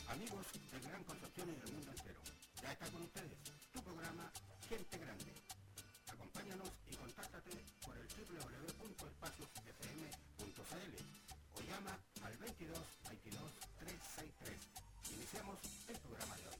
Amigos del Gran Concepción y del mundo entero, ya está con ustedes tu programa Gente Grande. Acompáñanos y contáctate por el www.espaciosfm.cl o llama al 22 22 363. Iniciamos el programa de hoy.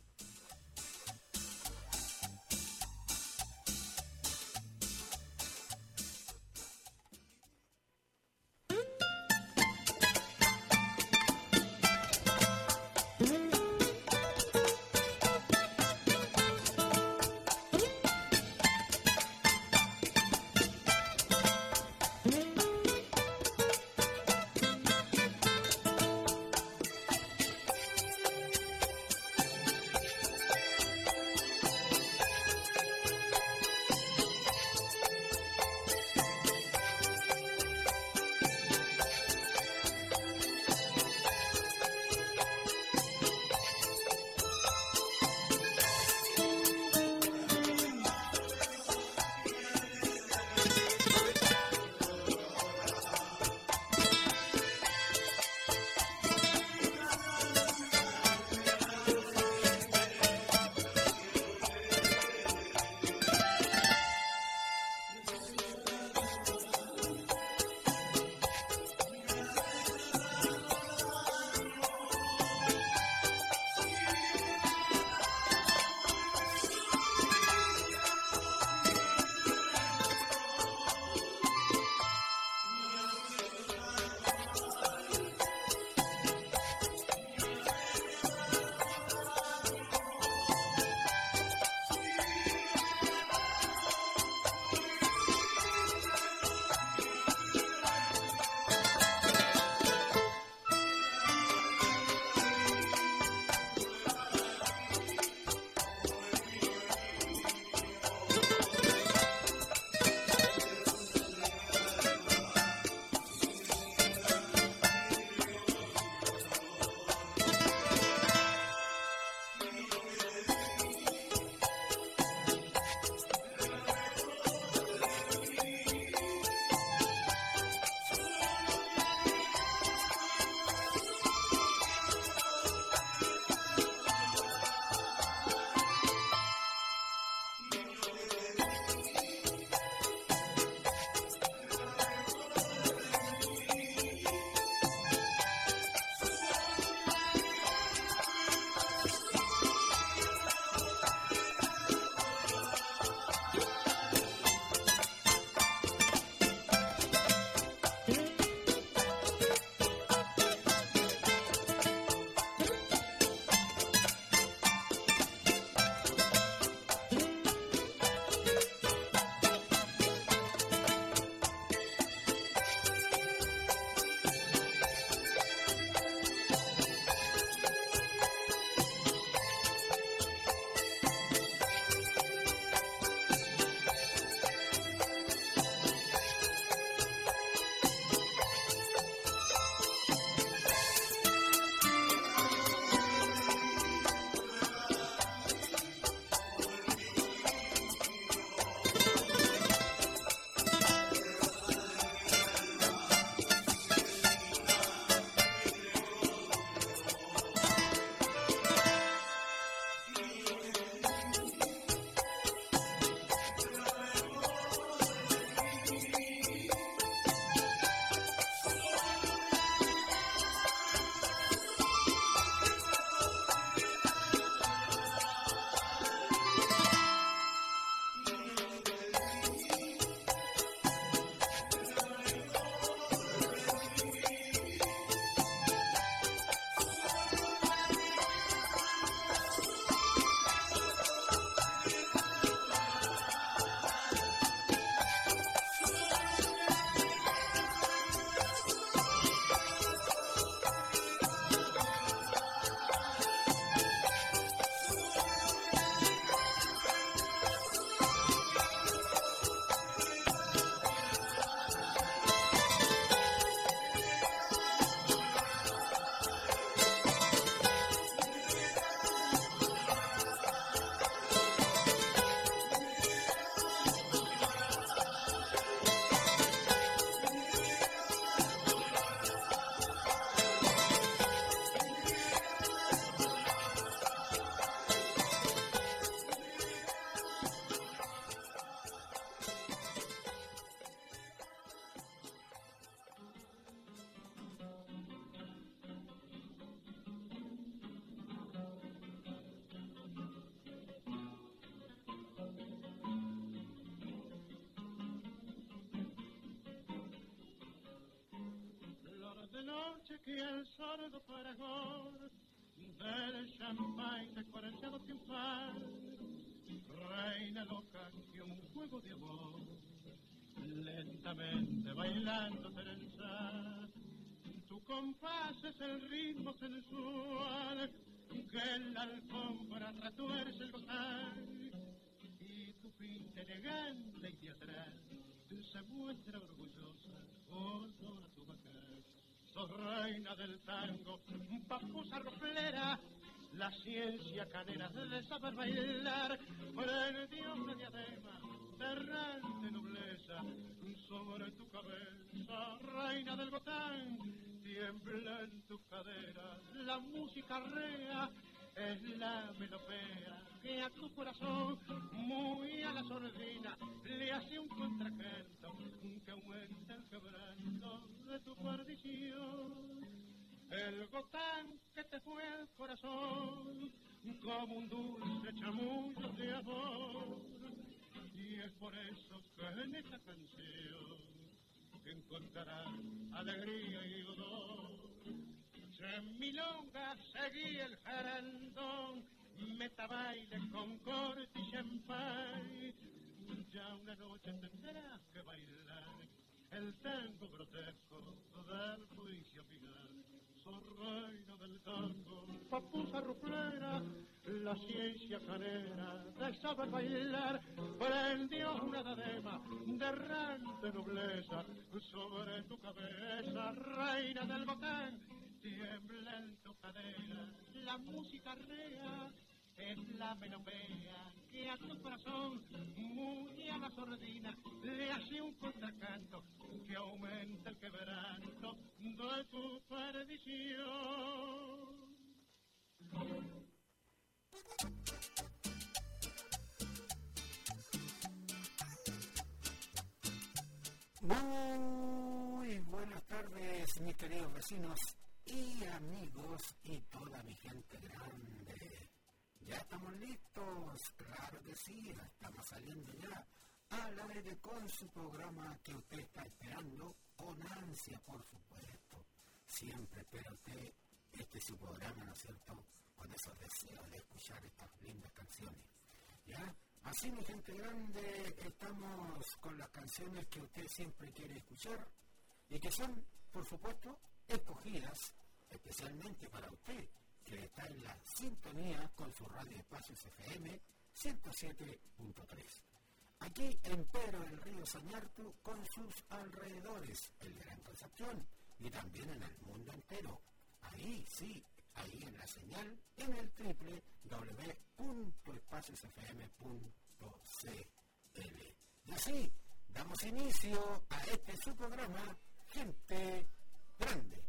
noche que el sordo fragor del champán descuarentado sin par, reina loca que un juego de amor, lentamente bailando trenzar. Tu compás es el ritmo sensual que en la alfombra retuerce el gozar, y tu pinta elegante y teatral se muestra orgullosa por toda tu bacar. Sos reina del tango, papusa roplera, la ciencia canera de saber bailar, prendió una diadema de errante nobleza sobre tu cabeza, reina del botán, tiembla en tu cadera la música rea, es la melopea que a tu corazón, muy a la sordina, le hace un contracanto que aumenta el quebranto de tu perdición. El gotán que te fue al corazón como un dulce chamullo de amor, y es por eso que en esta canción encontrarás alegría y dolor. En milonga seguí el jarandón, meta baile con corte y champán. Ya una noche tendrás que bailar el tango grotesco del juicio final. Sos reina del tango, papusa ruflera, la ciencia canera de saber bailar, prendió una diadema de errante nobleza sobre tu cabeza, reina del botán. Tiembla en tu cadera la música rea, es la melopea que a tu corazón, muy a la sordina, le hace un contracanto que aumenta el quebranto de tu perdición. Muy buenas tardes, mis queridos vecinos y amigos y toda mi gente grande. Ya estamos listos, claro que sí, estamos saliendo ya al aire con su programa que usted está esperando con ansia, por supuesto. Siempre espera usted su programa, ¿no es cierto?, con esos deseos de escuchar estas lindas canciones. ¿Ya? Así, mi gente grande, estamos con las canciones que usted siempre quiere escuchar y que son, por supuesto, escogidas especialmente para usted, que está en la sintonía con su radio Espacios FM 107.3. Aquí en Pedro del Río Sañartu, con sus alrededores, el Gran Concepción, y también en el mundo entero. Ahí, sí, ahí en la señal, en el www.espaciosfm.cl. Y así, damos inicio a su programa, Gente Grande.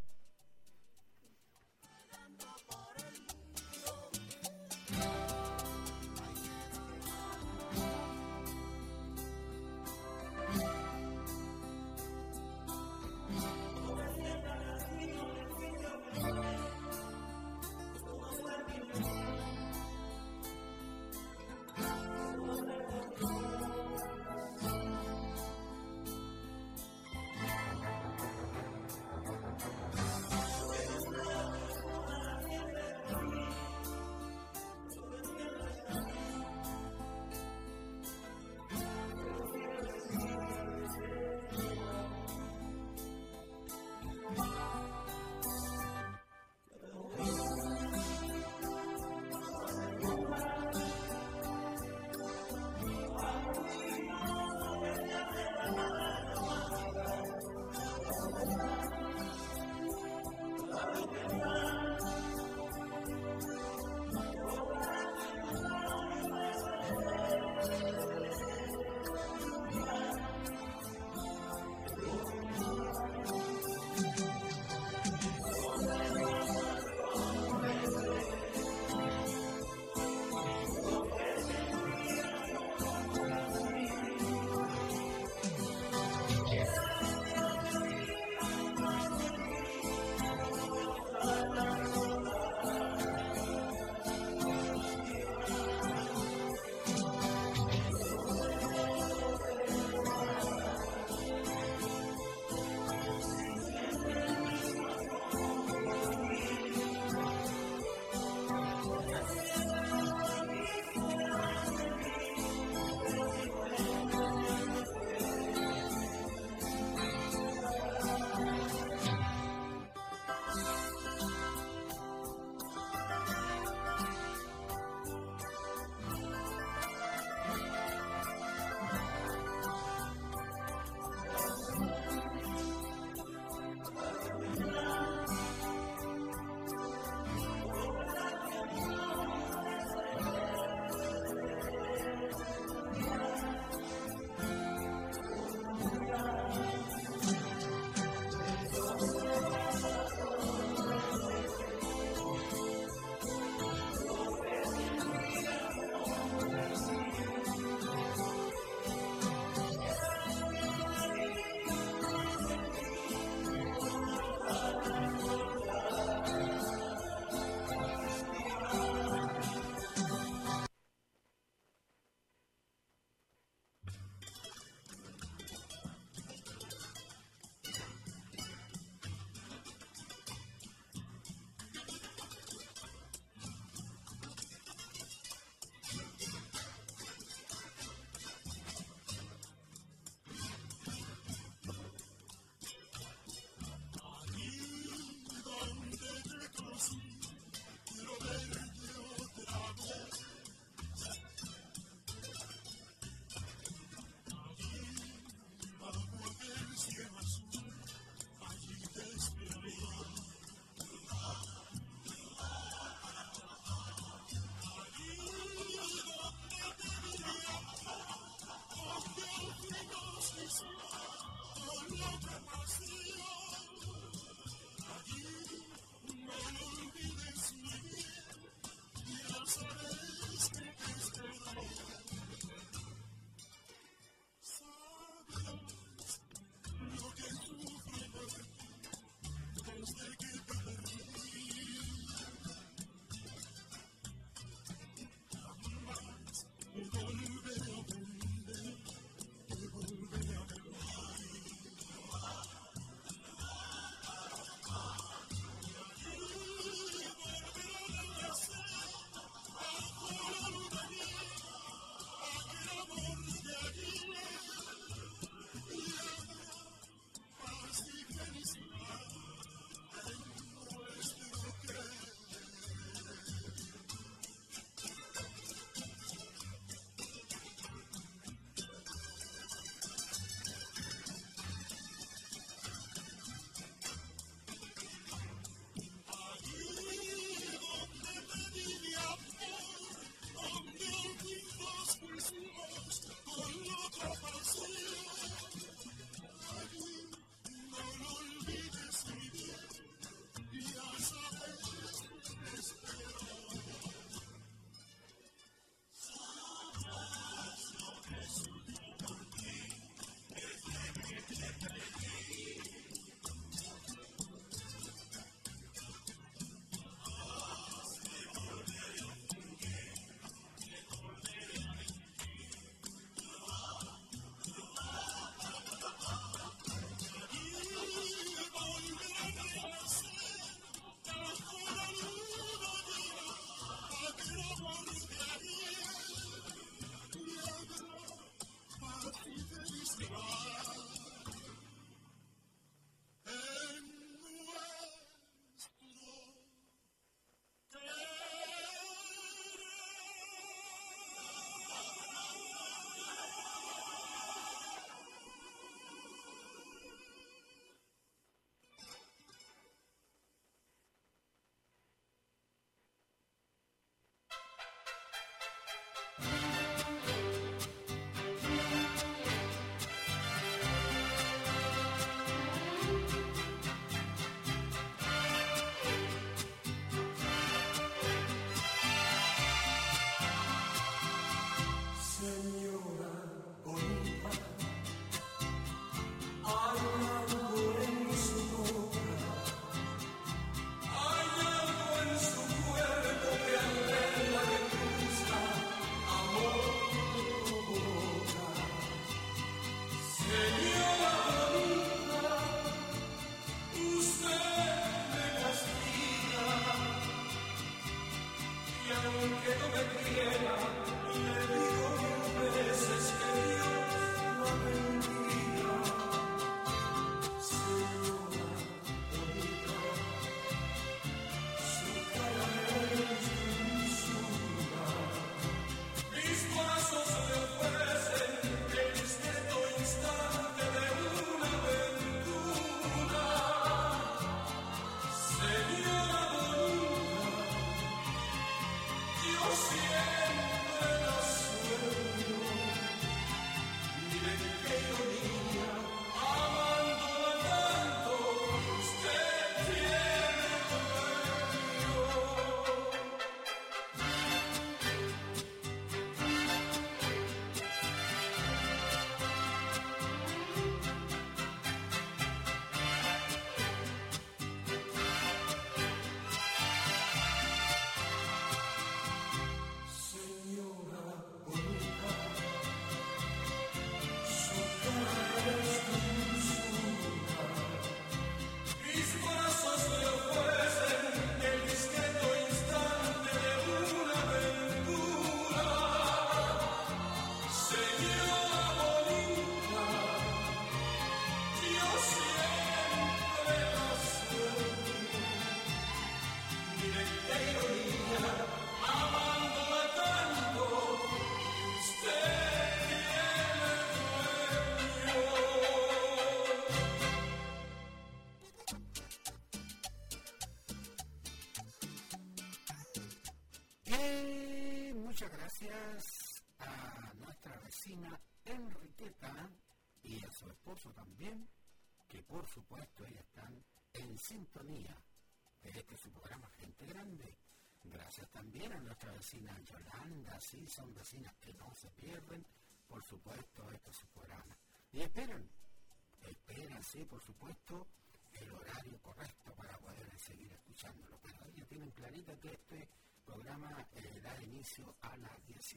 Muchas gracias a nuestra vecina Enriqueta y a su esposo también, que por supuesto ellas están en sintonía de este su programa Gente Grande. Gracias también a nuestra vecina Yolanda, sí, son vecinas que no se pierden, por supuesto, este es su programa. Y esperan, sí, por supuesto, el horario correcto para poder seguir escuchándolo. Pero ellos tienen clarito que este programa da inicio a las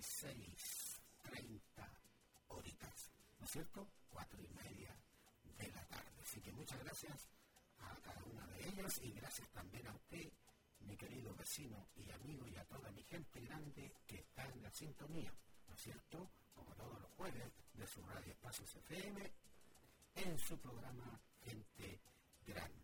16:30 horitas, ¿no es cierto? 4:30 de la tarde. Así que muchas gracias a cada una de ellas y gracias también a usted, mi querido vecino y amigo, y a toda mi gente grande que está en la sintonía, ¿no es cierto? Como todos los jueves de su Radio Espacios FM, en su programa Gente Grande.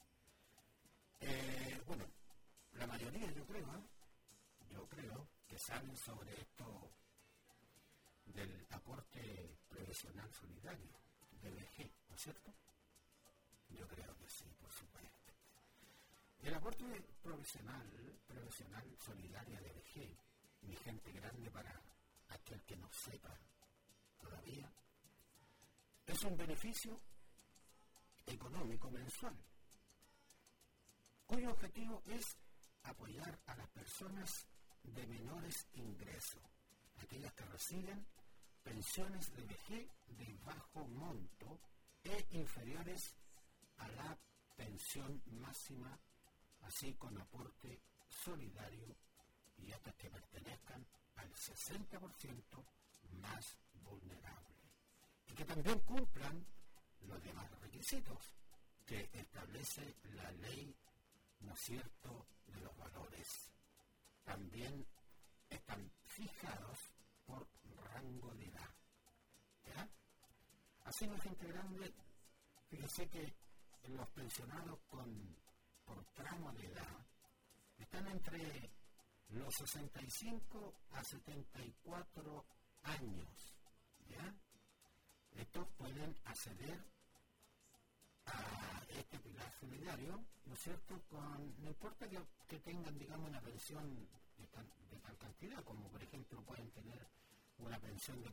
Bueno, la mayoría yo creo que saben sobre esto del aporte previsional solidario, DBG, ¿no es cierto? Yo creo que sí, por supuesto. El aporte provisional solidario DBG, mi gente grande, para aquel que no sepa todavía, es un beneficio económico mensual, cuyo objetivo es apoyar a las personas de menores ingresos, aquellas que reciben pensiones de vejez de bajo monto e inferiores a la pensión máxima, así con aporte solidario, y estas que pertenezcan al 60% más vulnerable, y que también cumplan los demás requisitos que establece la ley, ¿no es cierto?, de los valores. También están fijados por rango de edad, ¿ya? Así la gente grande, fíjese que los pensionados por tramo de edad están entre los 65 a 74 años, ¿ya? Estos pueden acceder a este pilar solidario, ¿no es cierto?, no importa que tengan, digamos, una pensión de tal cantidad, como por ejemplo pueden tener una pensión de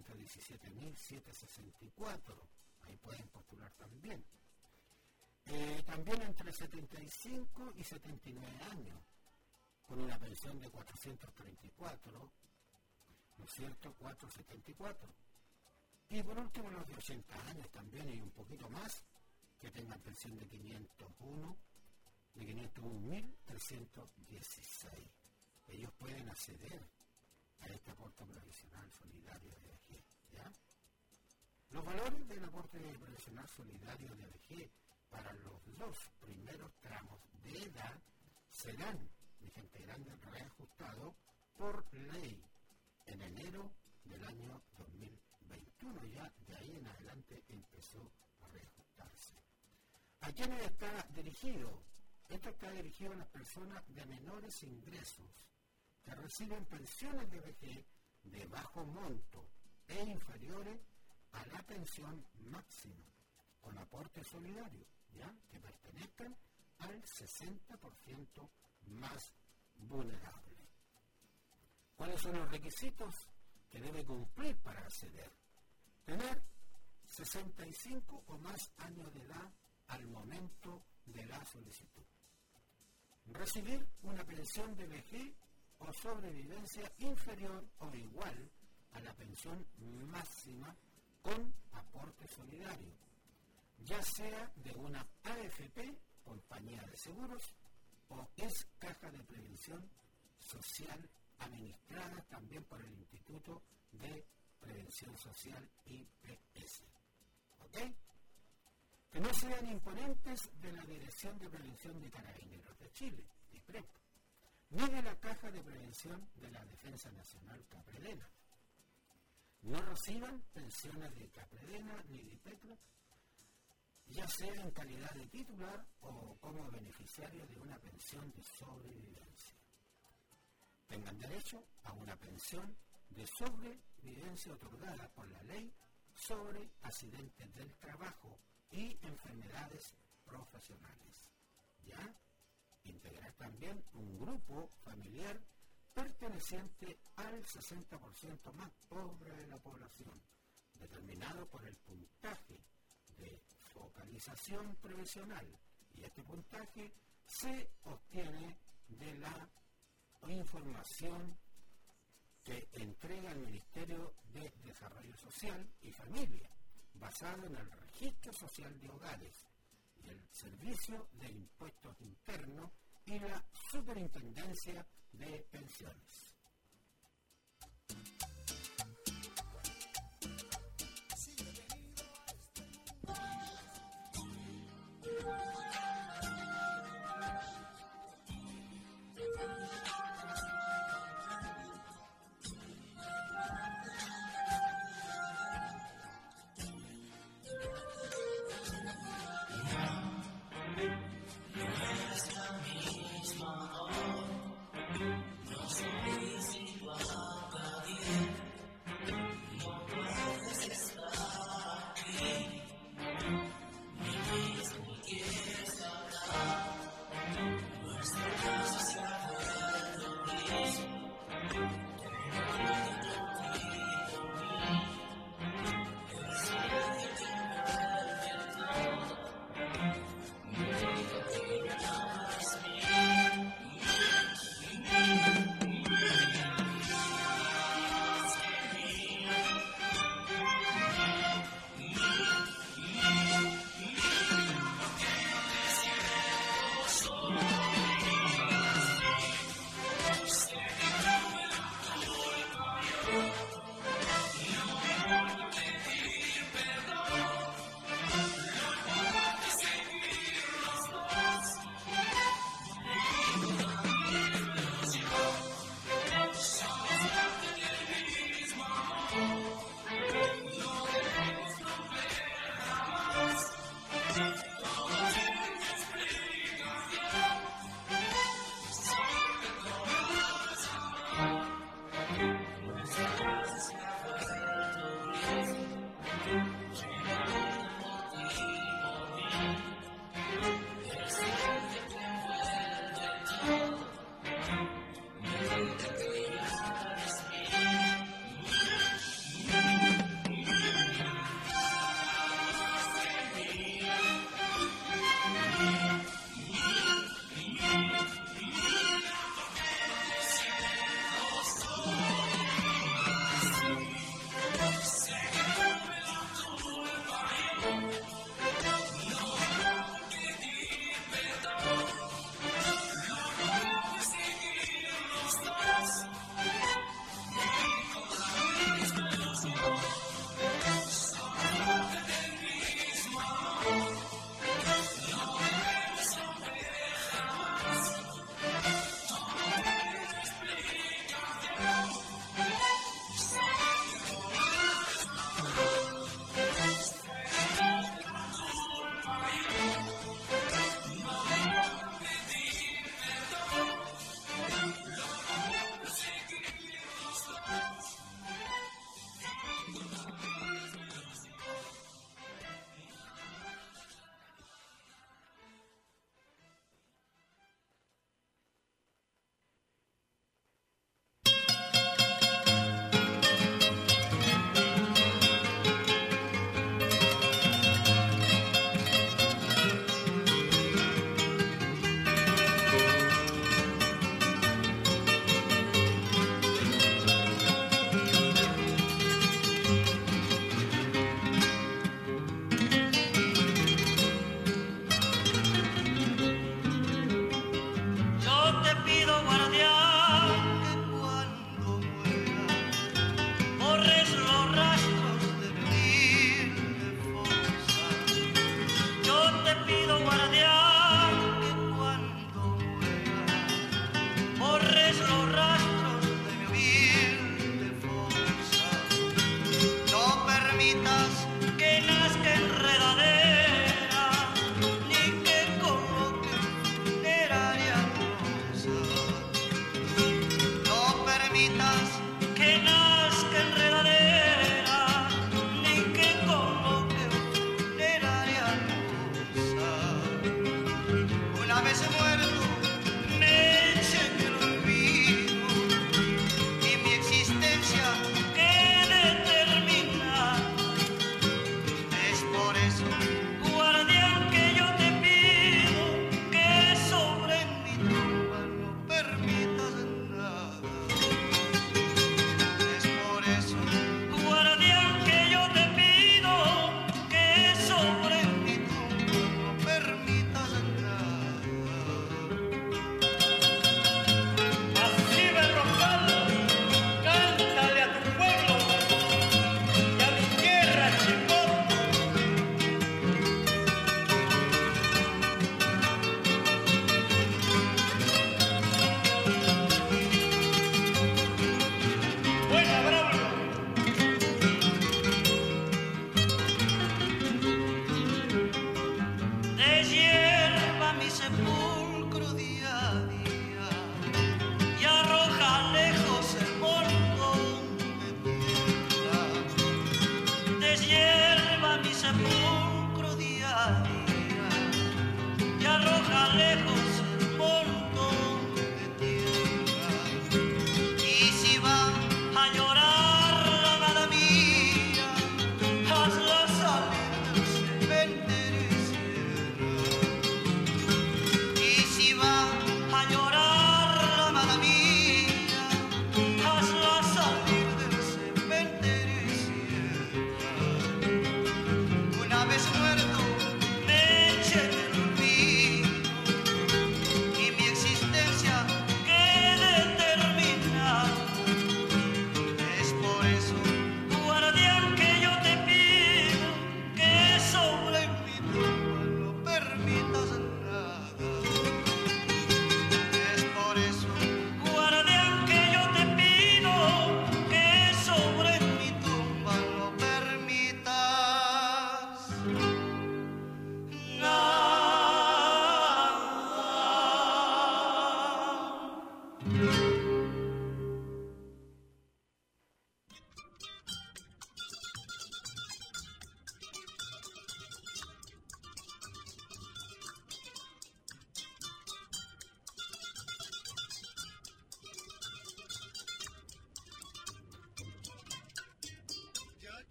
417.764, ahí pueden postular también. También entre 75 y 79 años, con una pensión de 434, ¿no es cierto?, 474. Y por último los de 80 años también, y un poquito más, que tengan pensión de 501.316. Ellos pueden acceder a este aporte previsional solidario de vejez, ¿ya? Los valores del aporte previsional solidario de vejez para los dos primeros tramos de edad serán, mi gente grande, reajustados por ley en enero del año 2021. Ya de ahí en adelante empezó a reajustarse. ¿A quiénes está dirigido? Esto está dirigido a las personas de menores ingresos que reciben pensiones de vejez de bajo monto e inferiores a la pensión máxima, con aporte solidario, ¿ya?, que pertenezcan al 60% más vulnerable. ¿Cuáles son los requisitos que debe cumplir para acceder? Tener 65 o más años de edad al momento de la solicitud. Recibir una pensión de vejez o sobrevivencia inferior o igual a la pensión máxima con aporte solidario, ya sea de una AFP, compañía de seguros, o es caja de prevención social administrada también por el Instituto de Prevención Social IPS. ¿Ok? Que no sean imponentes de la Dirección de Prevención de Carabineros de Chile, DIPREP, ni de la Caja de Prevención de la Defensa Nacional Capredena. No reciban pensiones de Capredena ni de IPECRA, ya sea en calidad de titular o como beneficiario de una pensión de sobrevivencia. Tengan derecho a una pensión de sobrevivencia otorgada por la ley sobre accidentes del trabajo y enfermedades profesionales. ¿Ya? Integrar también un grupo familiar perteneciente al 60% más pobre de la población, determinado por el puntaje de focalización previsional. Y este puntaje se obtiene de la información que entrega el Ministerio de Desarrollo Social y Familia, basado en el Registro Social de Hogares y el Servicio de Impuestos Internos y la Superintendencia de Pensiones.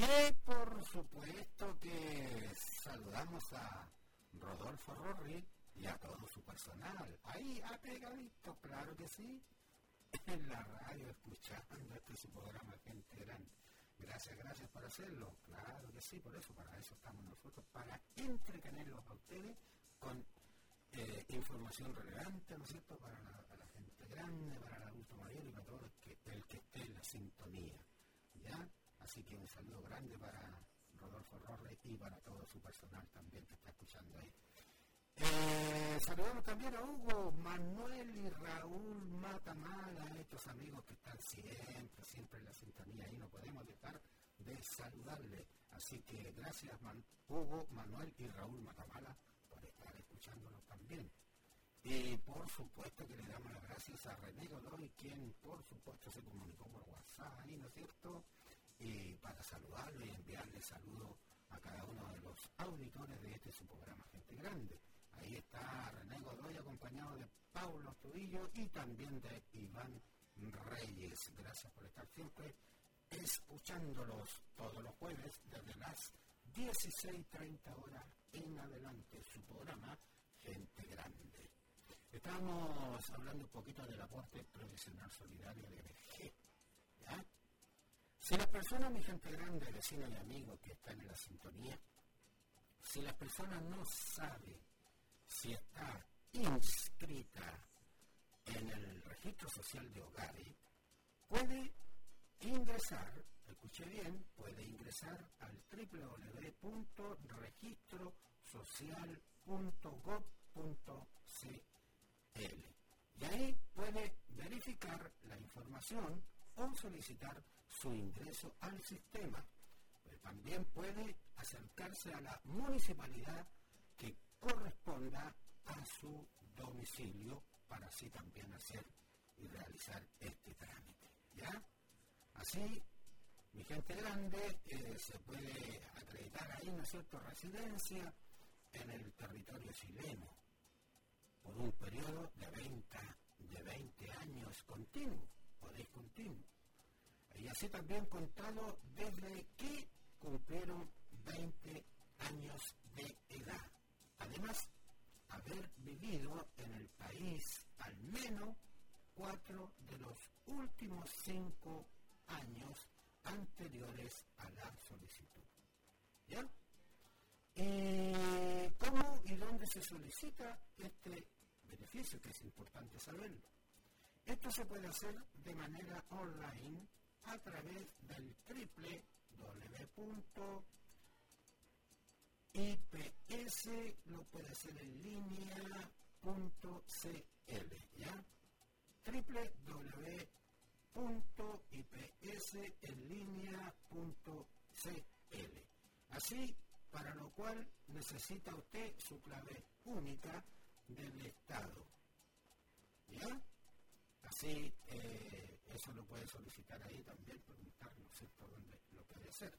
Por supuesto que saludamos a Rodolfo Rorri y a todo su personal. Ahí apegadito, claro que sí, en la radio escuchando su programa Gente Grande. Gracias por hacerlo. Claro que sí, por eso estamos nosotros, para entretenerlos a ustedes con información relevante, ¿no es cierto?, para la gente grande, para el adulto mayor y para todo el que esté en la sintonía, ¿ya? Así que un saludo grande para Rodolfo Rorre y para todo su personal también que está escuchando ahí. Saludamos también a Hugo, Manuel y Raúl Matamala, estos amigos que están siempre en la sintonía y no podemos dejar de saludarles. Así que gracias Hugo, Manuel y Raúl Matamala por estar escuchándonos también. Y por supuesto que le damos las gracias a René Godoy, quien por supuesto se comunicó por WhatsApp, ¿no es cierto? Y para saludarlo y enviarle saludos a cada uno de los auditores de su programa Gente Grande. Ahí está René Godoy acompañado de Paulo Tuillo y también de Iván Reyes. Gracias por estar siempre escuchándolos todos los jueves desde las 16:30 horas en adelante, su programa Gente Grande. Estamos hablando un poquito del aporte previsional solidario de BG, ¿ya? Si las personas, mi gente grande, vecinos y amigos que están en la sintonía, si las personas no saben si está inscrita en el registro social de hogares, puede ingresar, escuche bien, puede ingresar al www.registrosocial.gov.cl y ahí puede verificar la información o solicitar su ingreso al sistema. Pero también puede acercarse a la municipalidad que corresponda a su domicilio para así también hacer y realizar este trámite, ¿ya? Así, mi gente grande, se puede acreditar ahí, ¿no es cierto?, residencia en el territorio chileno por un periodo de 20 años continuo o discontinuo. Y así también contado desde que cumplieron 20 años de edad. Además, haber vivido en el país al menos 4 de los últimos 5 años anteriores a la solicitud. ¿Ya? ¿Cómo y dónde se solicita este beneficio? Que es importante saberlo. Esto se puede hacer de manera online a través del www.ips, lo puede hacer en línea.cl, ¿ya? www.ipsenlinea.cl. Así, para lo cual necesita usted su clave única del Estado, ¿ya? Así, eso lo puede solicitar ahí también, preguntar, ¿no es cierto?, dónde lo puede hacer.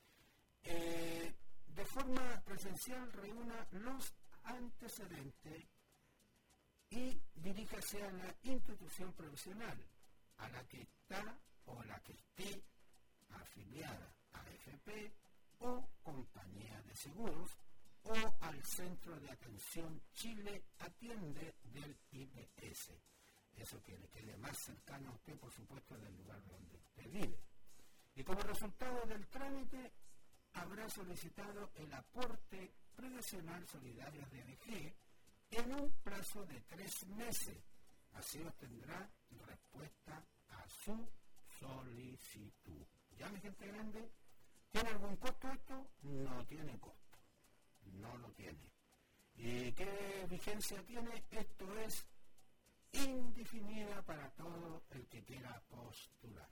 De forma presencial, reúna los antecedentes y diríjase a la institución profesional a la que está o la que esté afiliada a AFP o compañía de seguros o al Centro de Atención Chile Atiende del IPS. Eso que le quede más cercano a usted, por supuesto, del lugar donde usted vive. Y como resultado del trámite, habrá solicitado el aporte previsional solidario de BG en un plazo de 3 meses. Así obtendrá respuesta a su solicitud. ¿Ya, mi gente grande? ¿Tiene algún costo esto? No tiene costo. No lo tiene. ¿Y qué vigencia tiene? Esto es indefinida para todo el que quiera postular.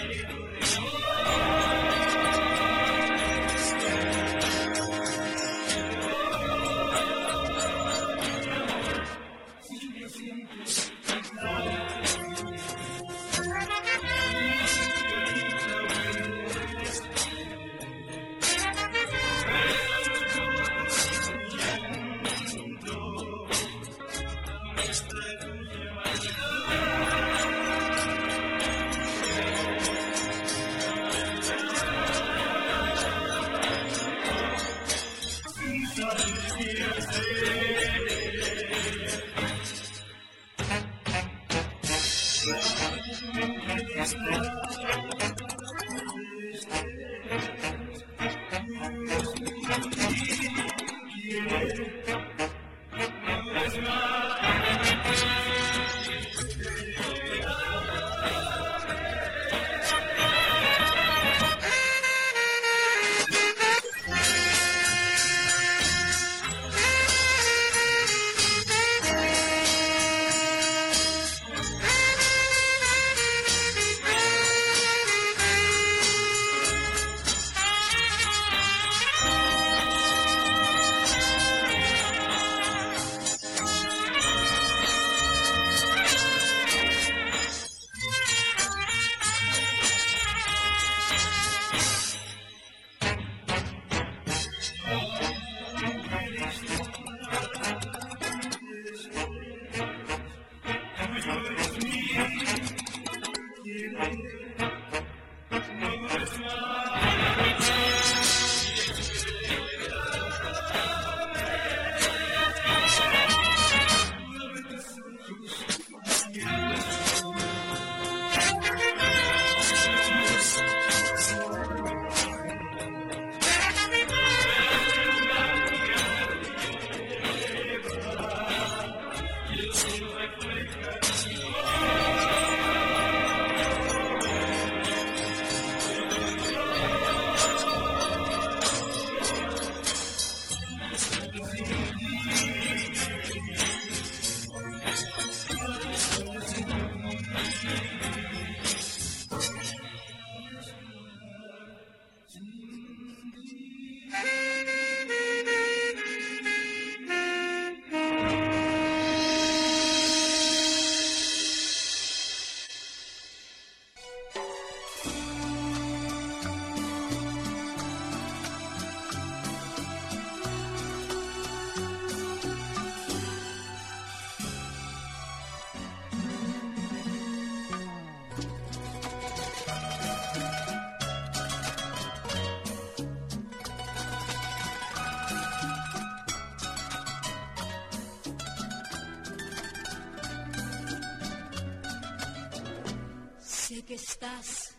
Que estás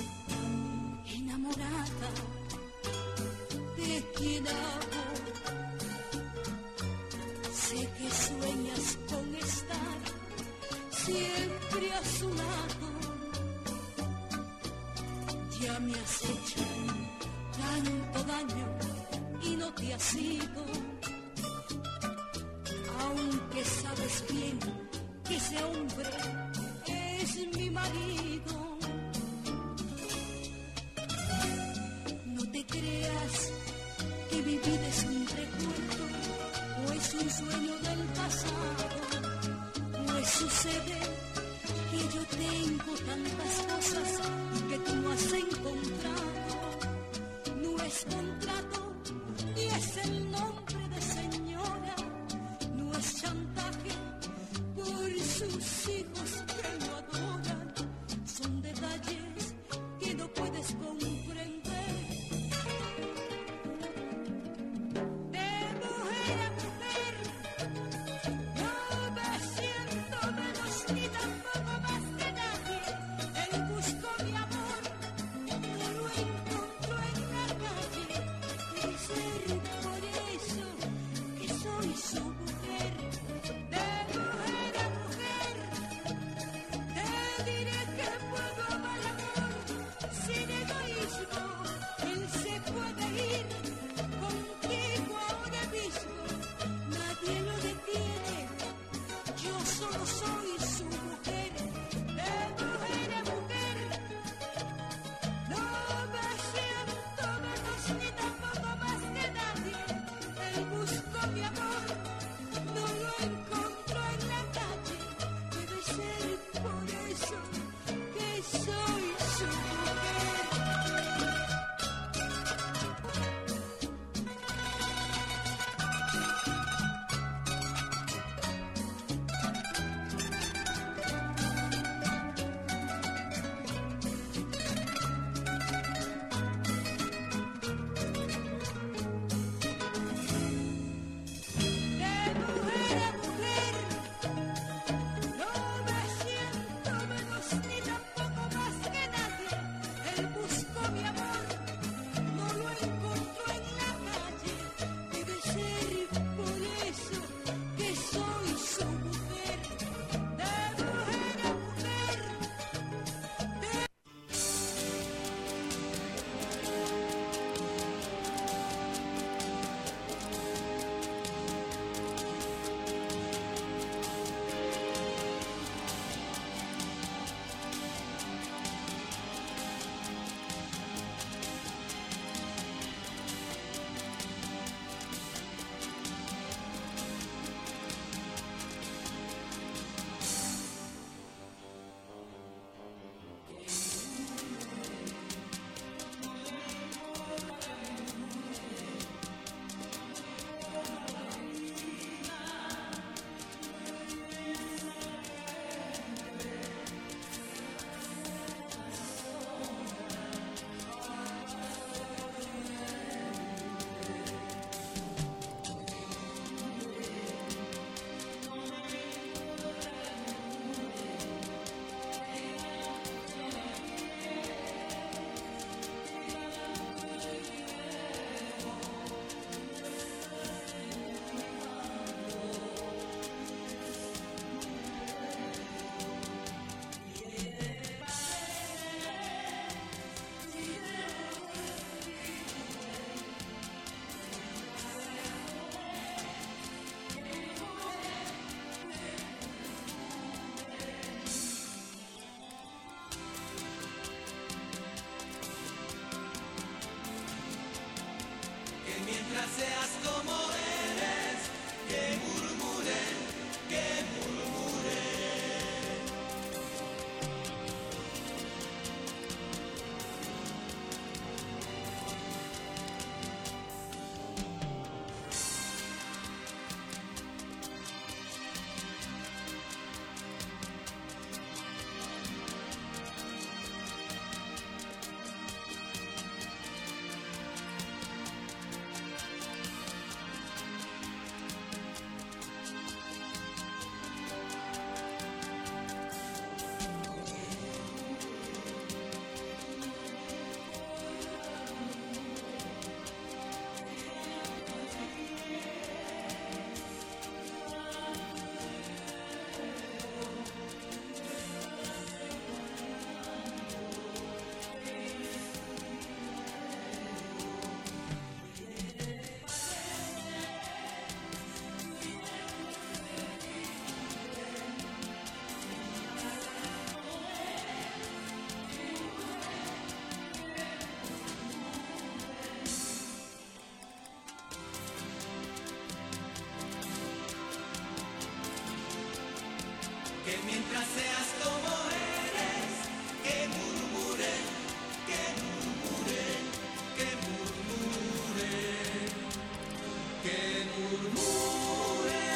enamorada de quien amo. Sé que sueñas con estar siempre a su lado. Ya me has hecho tanto daño y no te has ido, aunque sabes bien que ese hombre es mi marido. No te creas que mi vida es un recuerdo o es un sueño del pasado. Pues sucede que yo tengo tantas cosas que tú no has encontrado. No es contrato ni es el nombre de señora, no es chantaje por sus hijos que lo adoran, son detalles que no puedes comprender. De mujer a mujer no me siento menos ni tampoco más que nadie. Él buscó mi amor, no lo encontró en la calle. Debe ser por eso que soy su mujer. De mujer a mujer te diré que puedo amar amor sin egoísmo. mientras seas como eres, que murmuren, que murmuren. Que mientras seas como eres, que murmuren, que murmuren, que murmuren, que murmuren.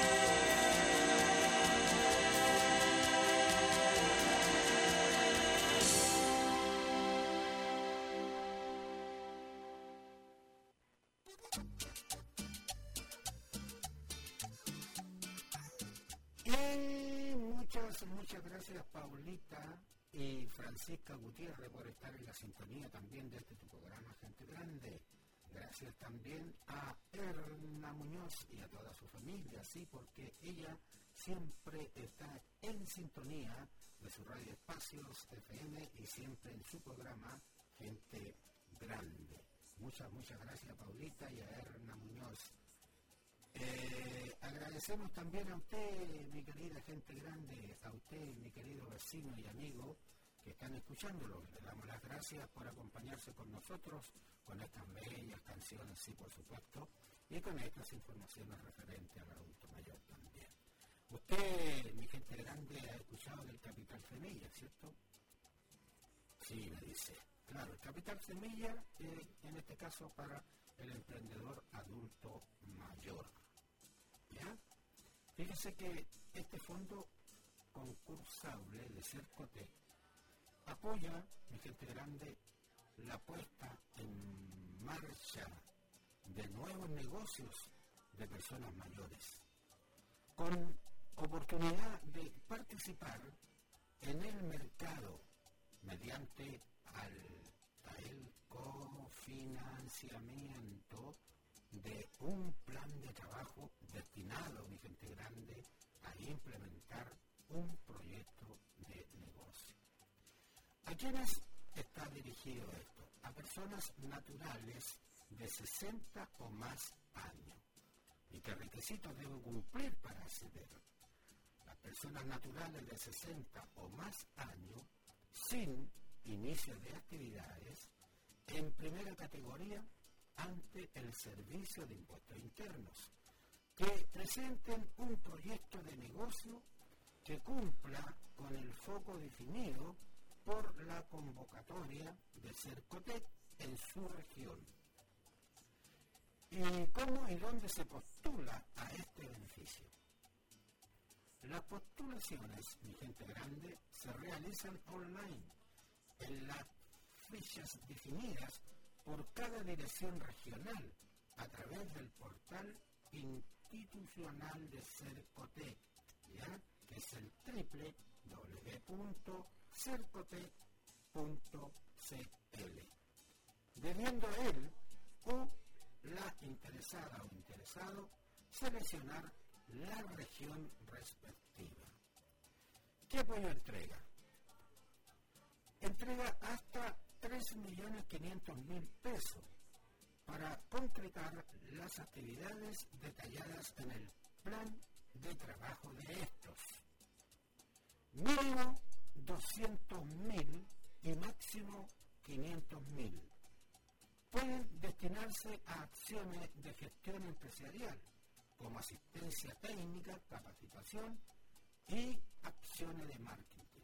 Muchas gracias, Paulita y Francisca Gutiérrez, por estar en la sintonía también de este tu programa Gente Grande. Gracias también a Erna Muñoz y a toda su familia, sí, porque ella siempre está en sintonía de su radio Espacios FM y siempre en su programa Gente Grande. Muchas gracias, Paulita, y a Erna Muñoz. Agradecemos también a usted, mi querida gente grande, a usted, mi querido vecino y amigo que están escuchándolo. Le damos las gracias por acompañarse con nosotros con estas bellas canciones, sí, por supuesto, y con estas informaciones referentes al adulto mayor también. Usted, mi gente grande, ha escuchado del Capital Semilla, ¿cierto? Sí, me dice. Claro, el Capital Semilla, en este caso para el emprendedor adulto mayor. ¿Ya? Fíjese que este fondo concursable de Cercotec apoya, mi gente grande, la puesta en marcha de nuevos negocios de personas mayores, con oportunidad de participar en el mercado mediante el cofinanciamiento de un plan de trabajo destinado, mi gente grande, a implementar un proyecto de negocio. ¿A quiénes está dirigido esto? A personas naturales de 60 o más años. ¿Y qué requisitos deben cumplir para acceder? Las personas naturales de 60 o más años, sin inicio de actividades, en primera categoría, ante el Servicio de Impuestos Internos, que presenten un proyecto de negocio que cumpla con el foco definido por la convocatoria de Cercotec en su región. ¿Y cómo y dónde se postula a este beneficio? Las postulaciones, mi gente grande, se realizan online en las fichas definidas por cada dirección regional a través del portal institucional de Cercotec, ¿ya? Que es el www.cercotec.cl, debiendo él o la interesada o interesado seleccionar la región respectiva. ¿Qué apoyo entrega? Entrega hasta 3.500.000 pesos para concretar las actividades detalladas en el plan de trabajo de estos. Mínimo 200.000 y máximo 500.000. Pueden destinar destinarse a acciones de gestión empresarial, como asistencia técnica, capacitación y acciones de marketing.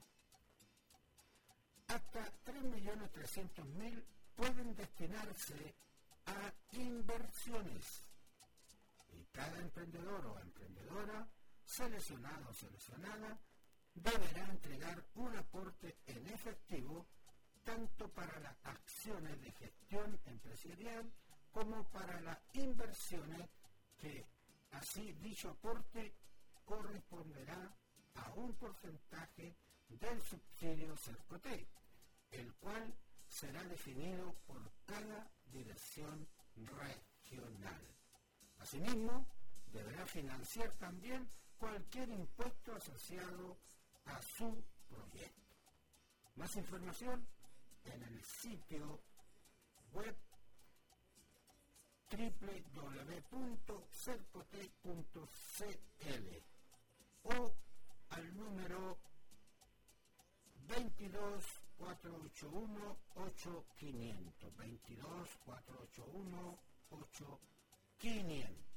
Hasta 3.300.000 pueden destinarse a inversiones y cada emprendedor o emprendedora, seleccionado o seleccionada, deberá entregar un aporte en efectivo tanto para las acciones de gestión empresarial como para las inversiones, que así dicho aporte corresponderá a un porcentaje del subsidio Cercotec, el cual será definido por cada dirección regional. Asimismo, deberá financiar también cualquier impuesto asociado a su proyecto. Más información en el sitio web www.cercotec.cl o al número 22-481-8500. 22-481-8500.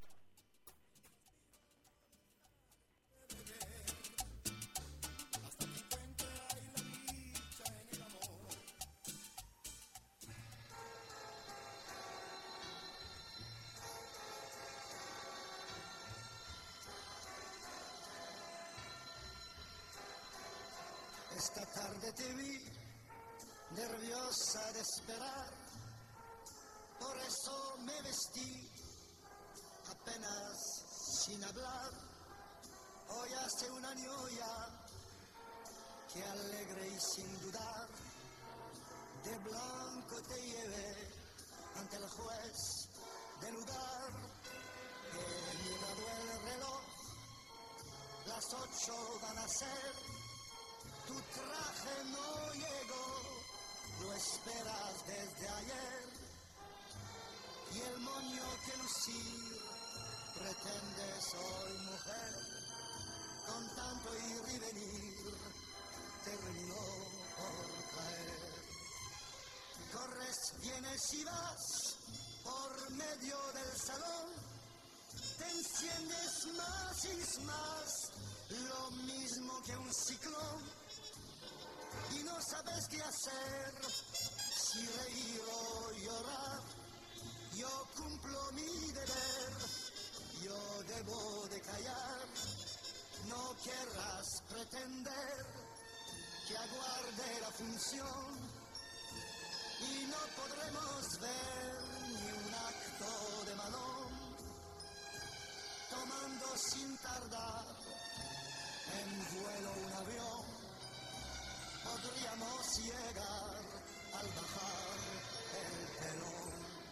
Esta tarde te vi, nerviosa de esperar, por eso me vestí, apenas sin hablar. Hoy hace un año ya, que alegre y sin dudar, de blanco te llevé ante el juez del lugar. He mirado el reloj, las 8 van a ser. Tu traje no llegó, lo esperas desde ayer, y el moño que lucir pretendes hoy, mujer, con tanto ir y venir terminó por caer. Corres, vienes y vas por medio del salón, te enciendes más y más, lo mismo que un ciclón. Y no sabes qué hacer, si reír o llorar. Yo cumplo mi deber, yo debo de callar. No querrás pretender que aguarde la función, y no podremos ver ni un acto de Manon. Tomando sin tardar en vuelo un avión, podríamos llegar al bajar el telón.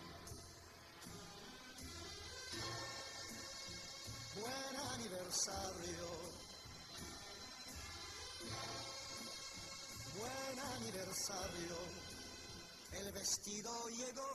Buen aniversario, buen aniversario. El vestido llegó,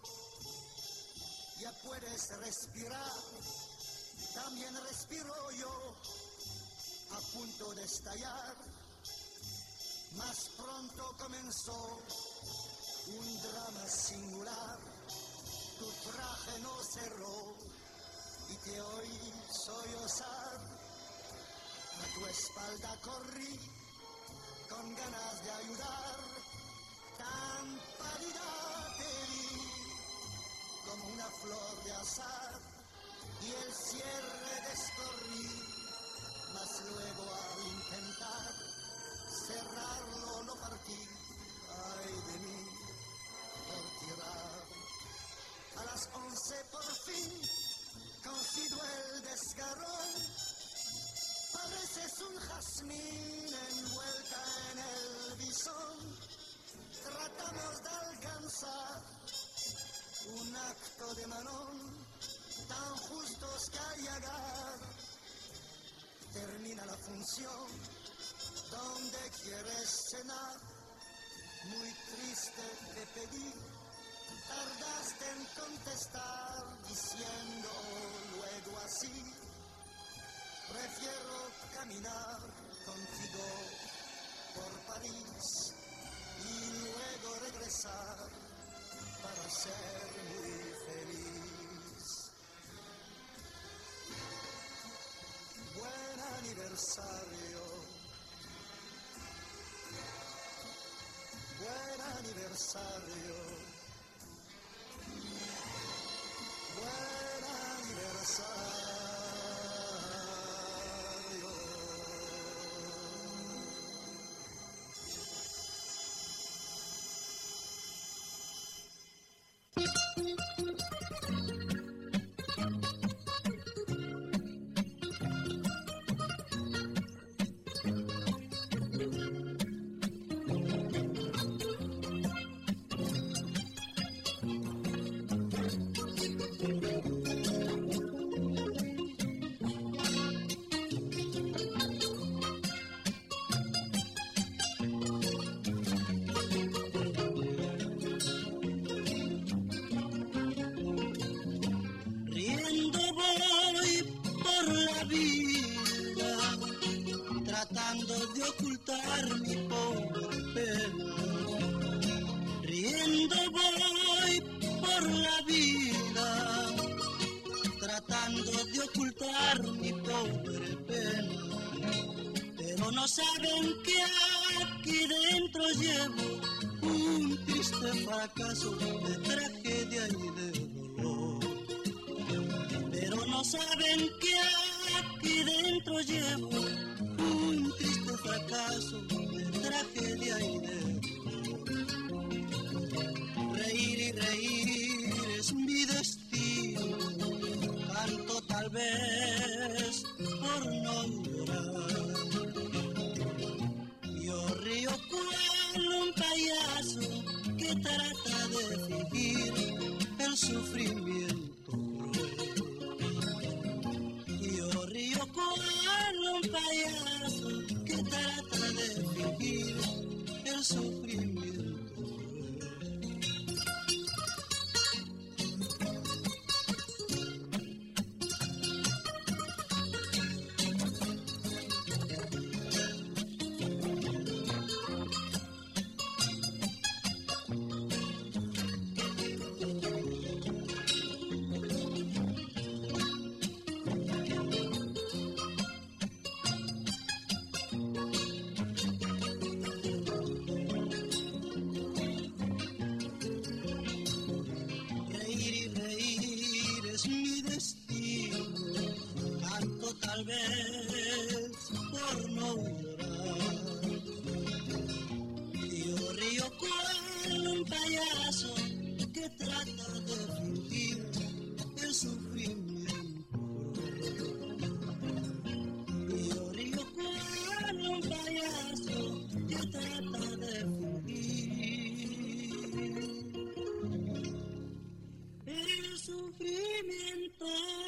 ya puedes respirar. También respiro yo, a punto de estallar. Más pronto comenzó un drama singular. Tu traje no cerró y te oí sollozar. A tu espalda corrí con ganas de ayudar. Tan pálida te vi como una flor de azar, y el cierre descorrí, mas luego al intentar cerrarlo lo partí, ay de mí, por tirar. A las 11 por fin concido el desgarrón, pareces un jazmín envuelta en el bisón. Tratamos de alcanzar un acto de Manon, tan justos que al llegar termina la función. ¿Dónde quieres cenar? Muy triste te pedí, tardaste en contestar, diciendo luego así: prefiero caminar contigo por París y luego regresar para ser muy feliz. aniversario. Buen aniversario. Tratando de ocultar mi pobre pena, riendo voy por la vida, tratando de ocultar mi pobre pena, pero no saben que aquí dentro llevo un triste fracaso de tragedia y de dolor, pero no saben que aquí dentro llevo un triste fracaso de tragedia y de dolor. Reír y reír es mi destino, canto tal vez por no llorar. Yo río cual un payaso que trata de fingir el sufrimiento cruel. Yo río cual un payaso que trata de fingir el sufrimiento cruel. Tal vez por no llorar. Yo río cual un payaso que trata de fingir el sufrimiento. Yo río cual un payaso que trata de fingir el sufrimiento.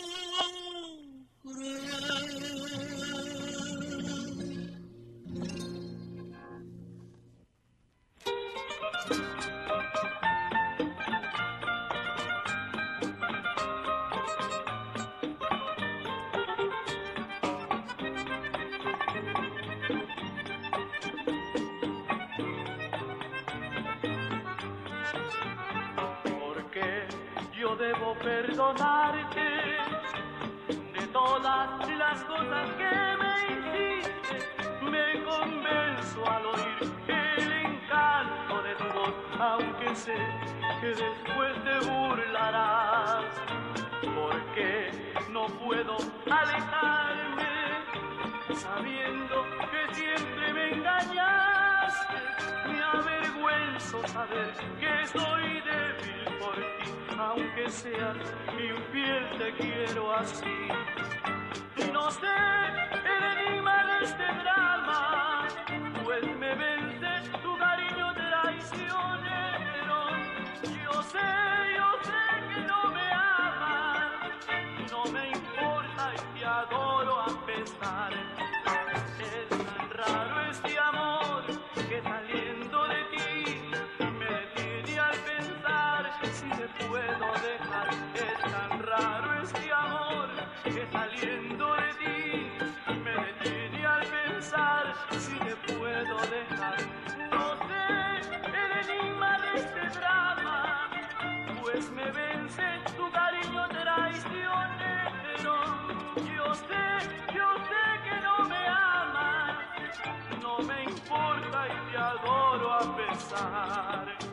Porque yo debo perdonarte de todas las cosas que me hiciste. Me convenzo al oír el encanto de tu voz, aunque sé que después te burlarás. Porque no puedo alejarme sabiendo que siempre me engañaste. Me avergüenzo saber que soy débil por ti, aunque seas infiel, te quiero así. No sé el enigma de este drama, pues me vence tu cariño traicionero. Yo sé que no me amas, no me importa y te adoro a pesar. Es tan raro este amor que saliendo de ti me detiene al pensar si te puedo dejar. Es tan raro este amor que saliendo de ti me detiene al pensar si te puedo dejar. No sé el enigma de este drama, pues me vence tu cariño traicionero. Yo sé que no me amas, no me importa y te adoro a pesar.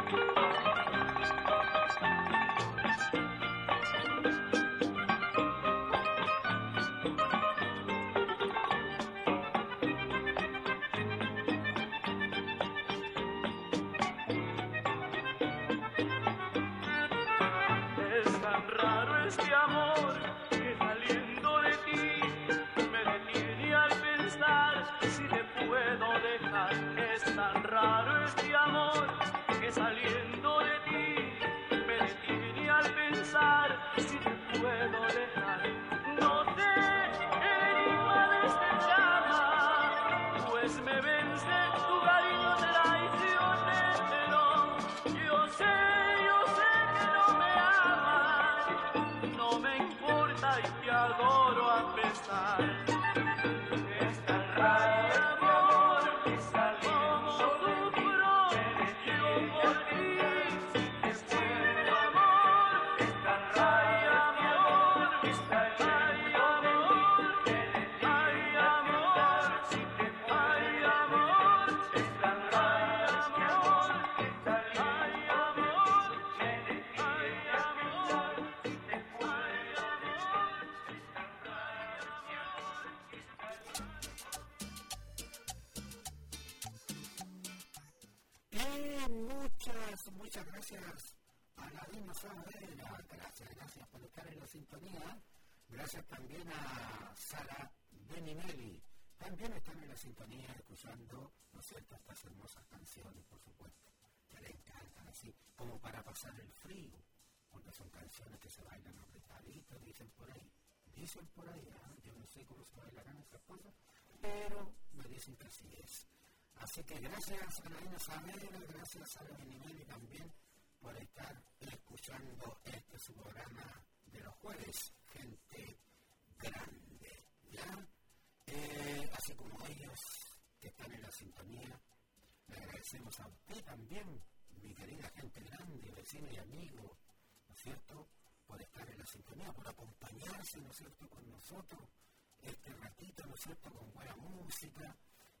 Muchas gracias a la Dina Saavedra, gracias por estar en la sintonía. Gracias también a Sara Beninelli, también están en la sintonía escuchando, ¿no es cierto?, estas hermosas canciones, por supuesto, que le encantan, así como para pasar el frío, porque son canciones que se bailan apretaditas, dicen por ahí, yo no sé cómo se bailarán esas cosas, pero me dicen que así es. Así que gracias a la Dina Saavedra, gracias a la Beninelli también por estar escuchando su programa de los jueves, Gente Grande, ¿ya? Así como ellos que están en la sintonía, le agradecemos a usted también, mi querida gente grande, vecino y amigo, ¿no es cierto?, por estar en la sintonía, por acompañarse, ¿no es cierto?, con nosotros este ratito, ¿no es cierto?, con buena música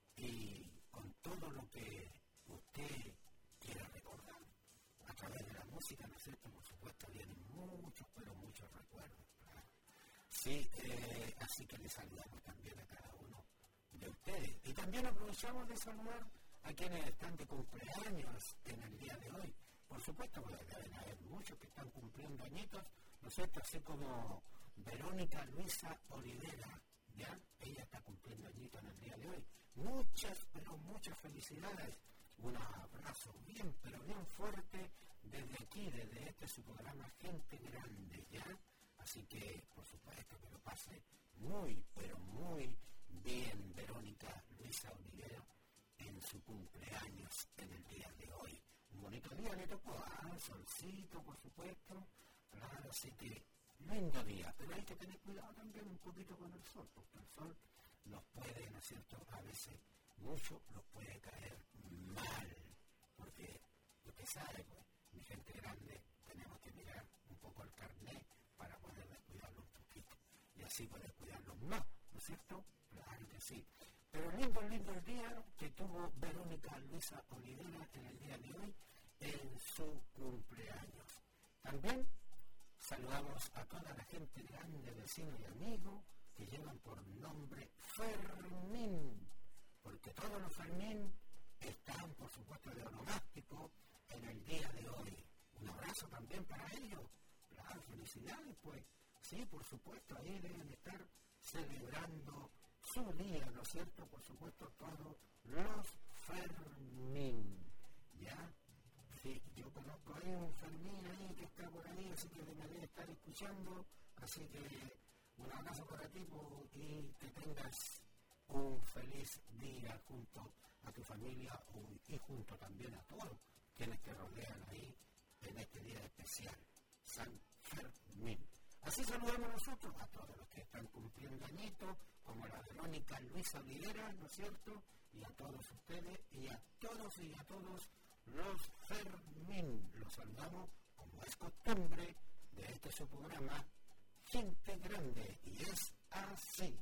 y con todo lo que usted quiera recordar. A través de la música, ¿no es cierto?, por supuesto, vienen muchos, pero muchos recuerdos, ¿verdad? Sí, así que les saludamos también a cada uno de ustedes. Y también aprovechamos de saludar a quienes están de cumpleaños en el día de hoy. Por supuesto, porque deben haber muchos que están cumpliendo añitos, ¿no es cierto?, así como Verónica Luisa Olivera, ¿ya? Ella está cumpliendo añitos en el día de hoy. Muchas, pero muchas felicidades. Un abrazo bien, pero bien fuerte desde aquí, desde su programa Gente Grande, ¿ya? Así que, por supuesto, que lo pase muy, pero muy bien Verónica Luisa Olivera en su cumpleaños en el día de hoy. Un bonito día le tocó, solcito, por supuesto, claro, así que lindo día, pero hay que tener cuidado también un poquito con el sol, porque el sol nos puede, ¿no es cierto?, a veces mucho nos puede caer mal, porque usted sabe, pues, mi gente grande, tenemos que mirar un poco el carnet para poder descuidarlo un poquito, y así poder cuidarlo más, ¿no es cierto? Claro que sí. Pero lindo el día que tuvo Verónica Luisa Olivera en el día de hoy, en su cumpleaños. También saludamos a toda la gente grande, vecinos y amigos, que llevan por nombre Fermín, porque todos los Fermín están, por supuesto, de onomástico en el día de hoy. Un abrazo también para ellos. Claro, felicidades, pues. Sí, por supuesto, ahí deben estar celebrando su día, ¿no es cierto? Por supuesto, todos los Fermín. ¿Ya? Sí, yo conozco ahí un Fermín ahí que está por ahí, así que me debe estar escuchando. Así que un abrazo para ti y que tengas un feliz día junto a tu familia y junto también a todos quienes te rodean ahí en este día especial, San Fermín. Así saludamos nosotros a todos los que están cumpliendo añitos, como la Verónica Luisa Olivera, ¿no es cierto?, y a todos ustedes y a todos los Fermín. Los saludamos como es costumbre de su programa Gente Grande, y es así.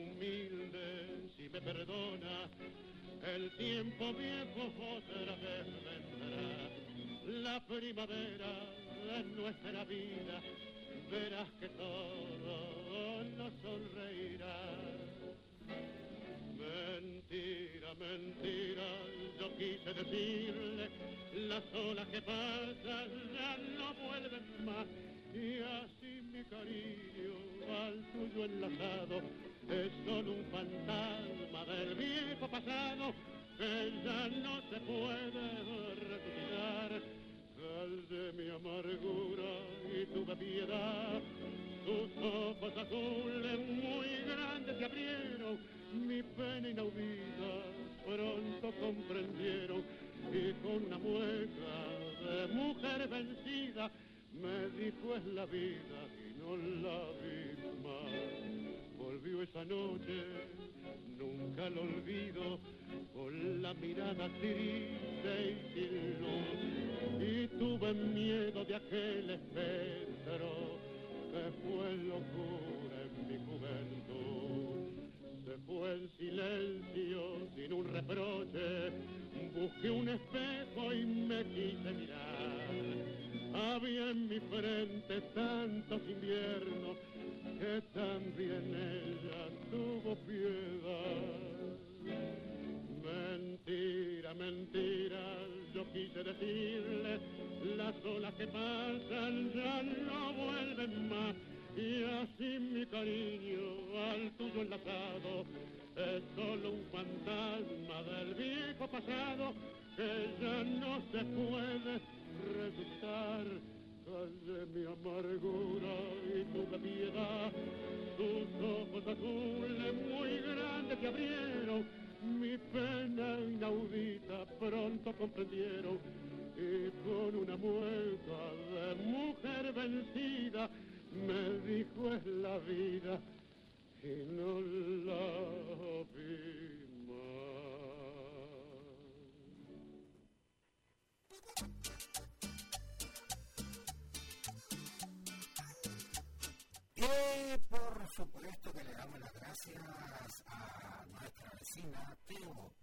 humilde, si me perdona, el tiempo viejo otra vez vendrá. La primavera de nuestra vida, verás que todo nos sonreirá. Mentira, mentira, yo quise decirle, las olas que pasan ya no vuelven más. Y así mi cariño al tuyo enlazado es solo un fantasma del viejo pasado que ya no se puede resucitar. Calde mi amargura y tuve piedad, tus ojos azules muy grandes se abrieron, mi pena inaudita pronto comprendieron, y con una mueca de mujer vencida me dijo es la vida y no la vi más. Volvió esa noche, nunca lo olvido, con la mirada triste y sin luz, y tuve miedo de aquel espectro que fue locura en mi juventud. Se fue en silencio, sin un reproche, busqué un espejo y me quise mirar. Había en mi frente tantos inviernos que también ella tuvo piedad. Mentira, mentira, yo quise decirle, las olas que pasan ya no vuelven más. Y así mi cariño al tuyo enlazado es solo un fantasma del viejo pasado que ya no se puede resucitar. Callé mi amargura y tuve piedad, tus ojos azules muy grandes se abrieron, mi pena inaudita pronto comprendieron, y con una mueca de mujer vencida me dijo es la vida y no la vi más. Y por supuesto que le damos las gracias a nuestra vecina Teo,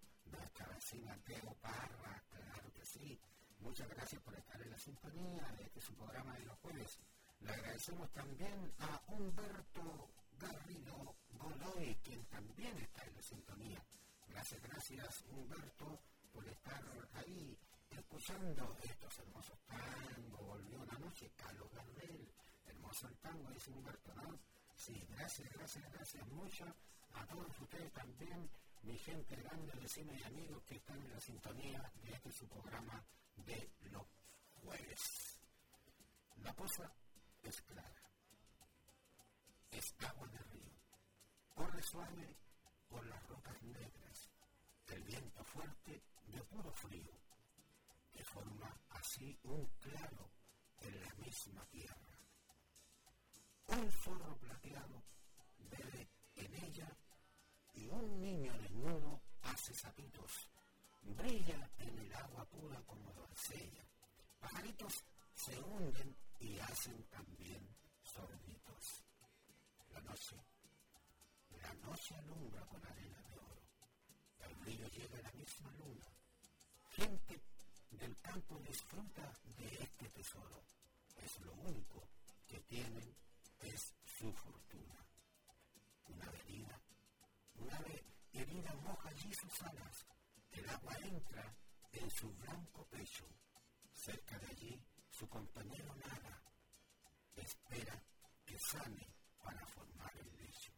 Parra, claro que sí. Muchas gracias por estar en la sintonía de este su programa de los jueves. Le agradecemos también a Humberto Garrido Godoy, quien también está en la sintonía. Gracias Humberto por estar ahí escuchando estos hermosos tangos. Volvió una noche, Carlos Gardel, hermoso el tango, dice Humberto, ¿no? Sí, gracias mucho a todos ustedes también, mi gente grande, vecinos y amigos que están en la sintonía de este su programa de los jueves. La poza es clara, es agua de río, corre suave por las rocas negras, el viento fuerte de puro frío, que forma así un claro en la misma tierra. Un zorro plateado bebe en ella y un niño desnudo hace zapitos, brilla en el agua pura como doncella. Pajaritos se hunden y hacen también sorbitos. La noche alumbra con arena de oro. El río llega a la misma luna. Gente del campo disfruta de este tesoro. Es lo único que tienen, es su fortuna. Una herida moja allí sus alas. El agua entra en su blanco pecho. Cerca de allí su compañero nada. Espera que sane para formar el lecho.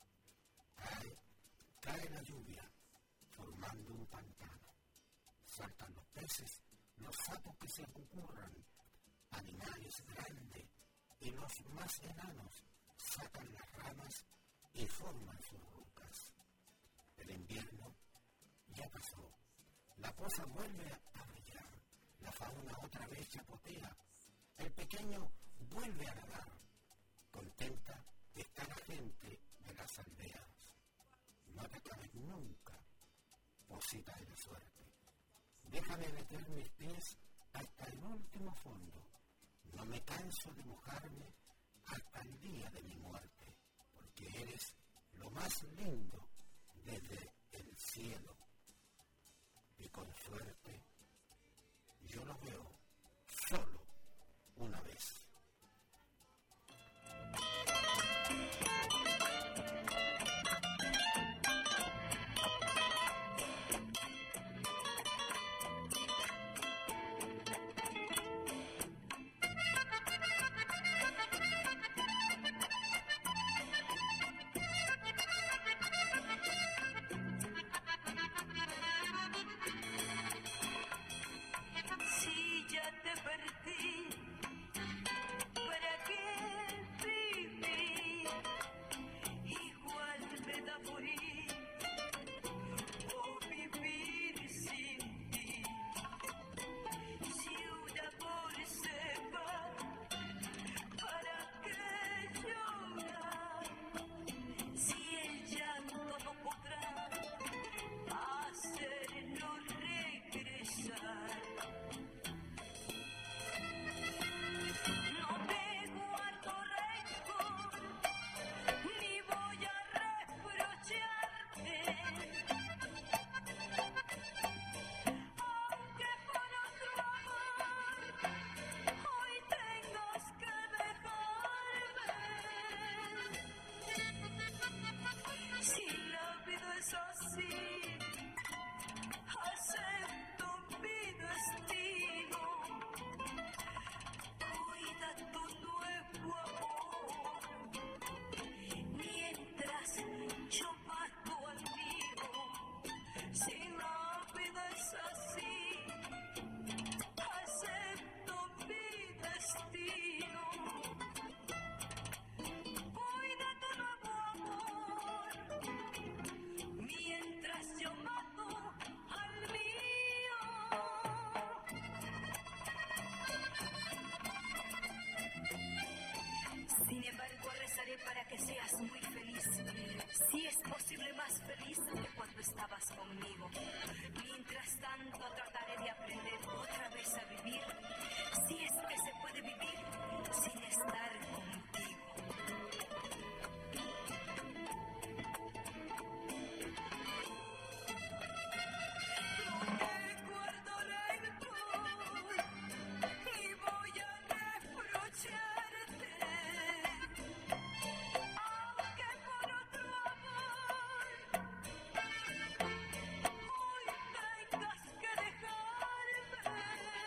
Cae la lluvia, formando un pantano. Saltan los peces, los sapos que se acucurran, animales grandes y los más enanos sacan las ramas y forman sus rocas. El invierno ya pasó, la poza vuelve a brillar, la fauna otra vez chapotea, el pequeño vuelve a nadar, contenta está la gente de las aldeas. No te acabes nunca, posita de la suerte. Déjame meter mis pies hasta el último fondo. No me canso de mojarme hasta el día de mi muerte, porque eres lo más lindo desde el cielo. Y con suerte, yo lo veo solo una vez. Si ya te perdí, ¿para qué vivir? Igual me da morir o vivir sin ti. Si un amor se va, ¿para qué llorar? Si el llanto no podrá hacerlo regresar. No te guardo rencor, ni voy a reprocharte, aunque por otro amor hoy tengas que dejarme. Si la vida es así, acepto mi destino. Cuida tu nuevo amor, mientras yo mato al mío. Si la vida es así, acepto mi destino. Cuida tu nuevo amor, mientras yo mato al mío. Sin embargo, rezaré para que seas muy feliz, si es posible más feliz que cuando estabas conmigo. Mientras tanto, trataré de aprender otra vez a vivir, si es que se puede vivir sin estar contigo. No te guardo rencor, ni voy a reprocharte, aunque por otro amor hoy tengas que dejarme.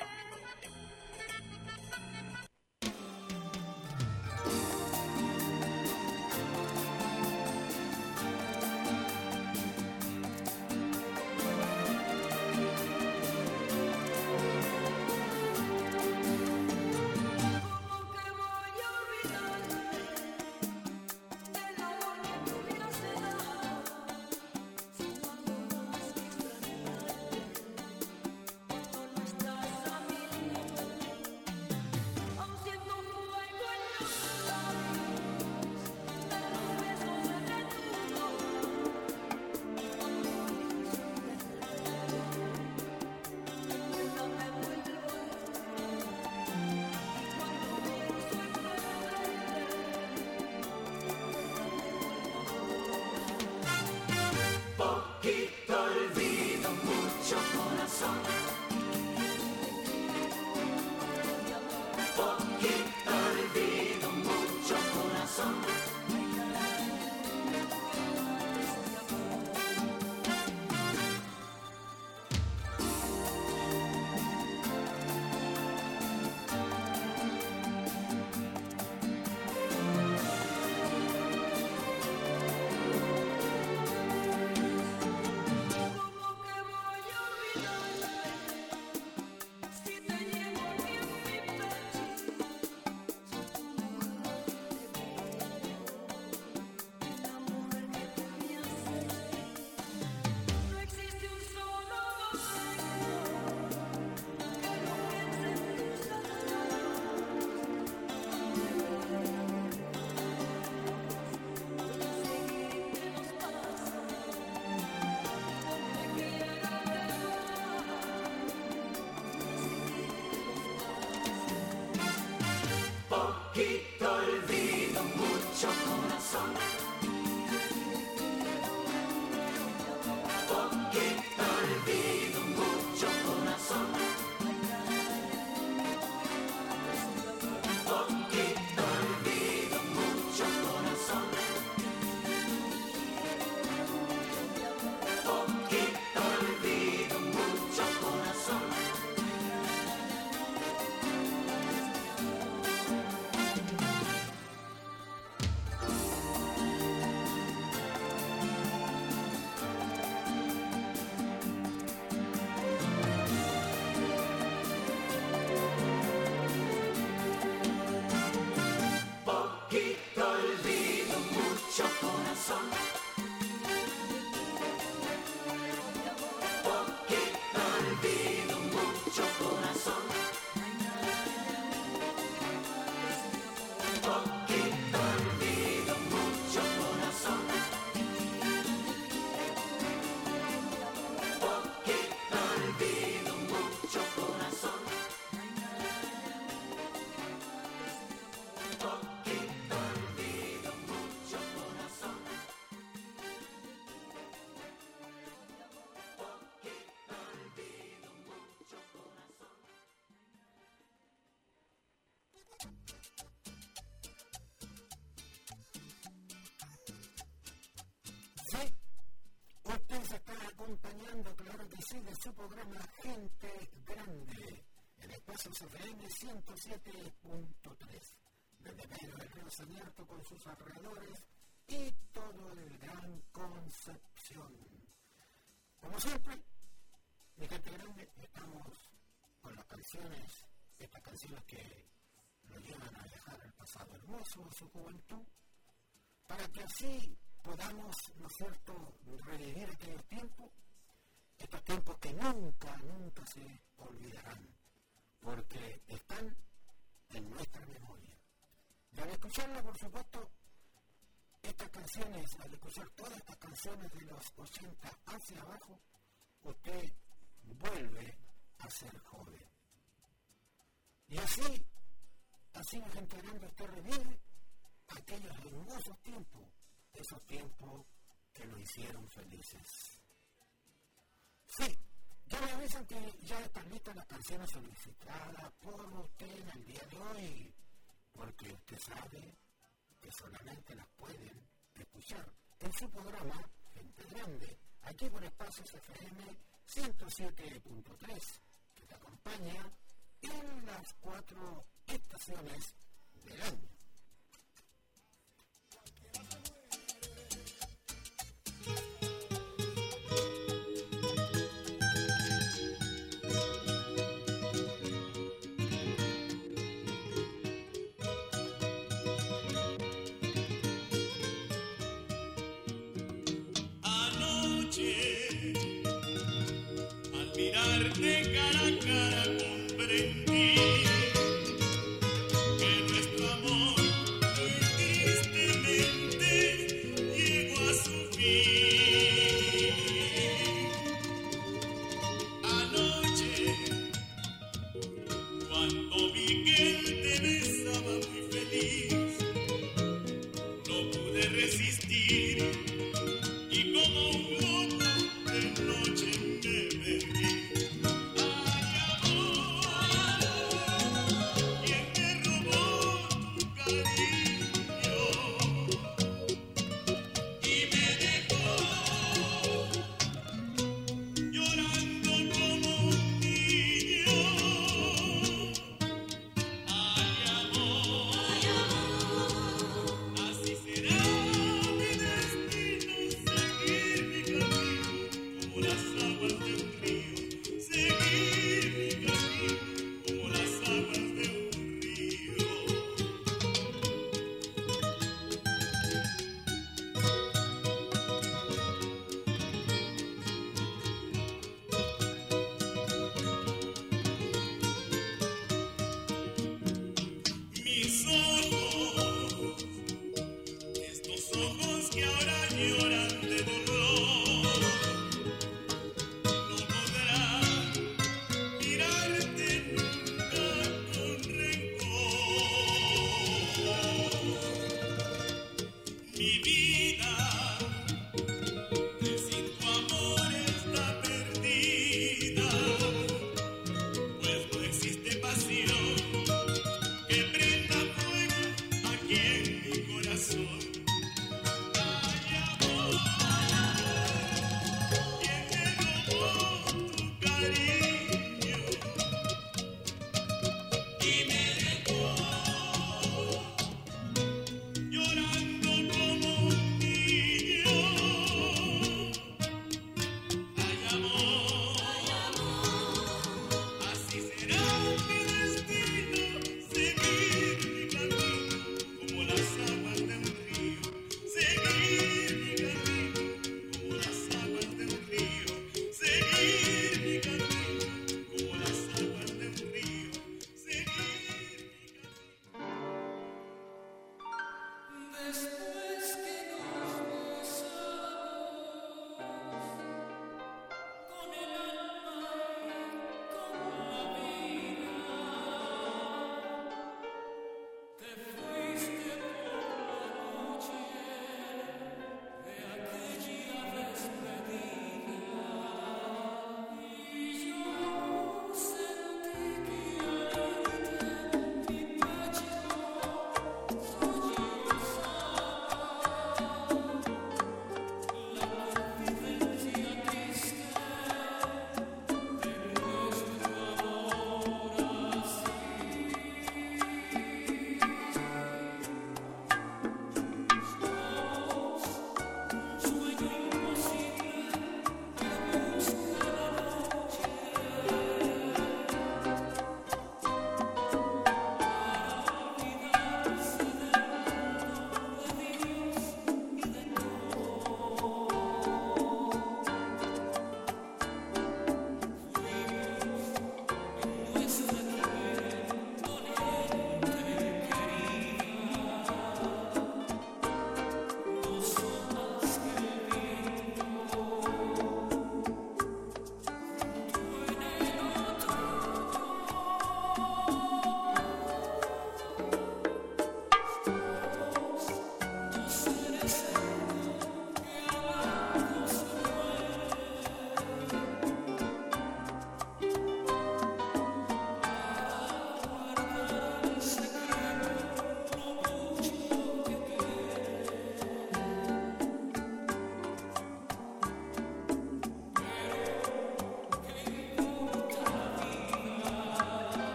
¿Cómo que voy a olvidarme del amor que tú me has dado? Si cuando más me extrañaste, cuando no estás a mi lado, aun siendo un fuego en los labios, de los besos de tu boca, cuando pienso en nunca me vuelvo a ir. Cuando pienso en Poquito olvido, mucho corazón. Poquito olvido, mucho corazón. ¿cómo que voy a olvidarme si te llevo aquí en mi pecho? Soy tu mujer de vida, la mujer que tú me haces. No existe un solo momento que no piense en tus labios. Voy a seguirte los pasos donde quiera que Poquito olvido, mucho corazón. sí de su programa Gente Grande, en Espacios FM 107.3, desde medio del río Sanierto con sus alrededores y todo el Gran Concepción. Como siempre, mi gente grande, estamos con las canciones, estas canciones que nos llevan a viajar al pasado hermoso de su juventud, para que así podamos, ¿no es cierto?, revivir aquellos tiempos, estos tiempos que nunca se olvidarán, porque están en nuestra memoria. Y al escucharla, por supuesto, estas canciones, al escuchar todas estas canciones de los 80 hacia abajo, usted vuelve a ser joven. Y así la gente grande, usted revive aquellos hermosos tiempos, esos tiempos que lo hicieron felices. Sí, ya me avisan que ya están listas las canciones solicitadas por usted en el día de hoy, porque usted sabe que solamente las pueden escuchar en su programa Gente Grande, aquí por Espacios FM 107.3, que te acompaña en las 4 estaciones del año. De cara a cara comprendí que nuestro amor muy tristemente llegó a su fin. Anoche, cuando vi que él te besaba muy feliz, no pude resistir y como un loco de noche me perdí. Ay, amor.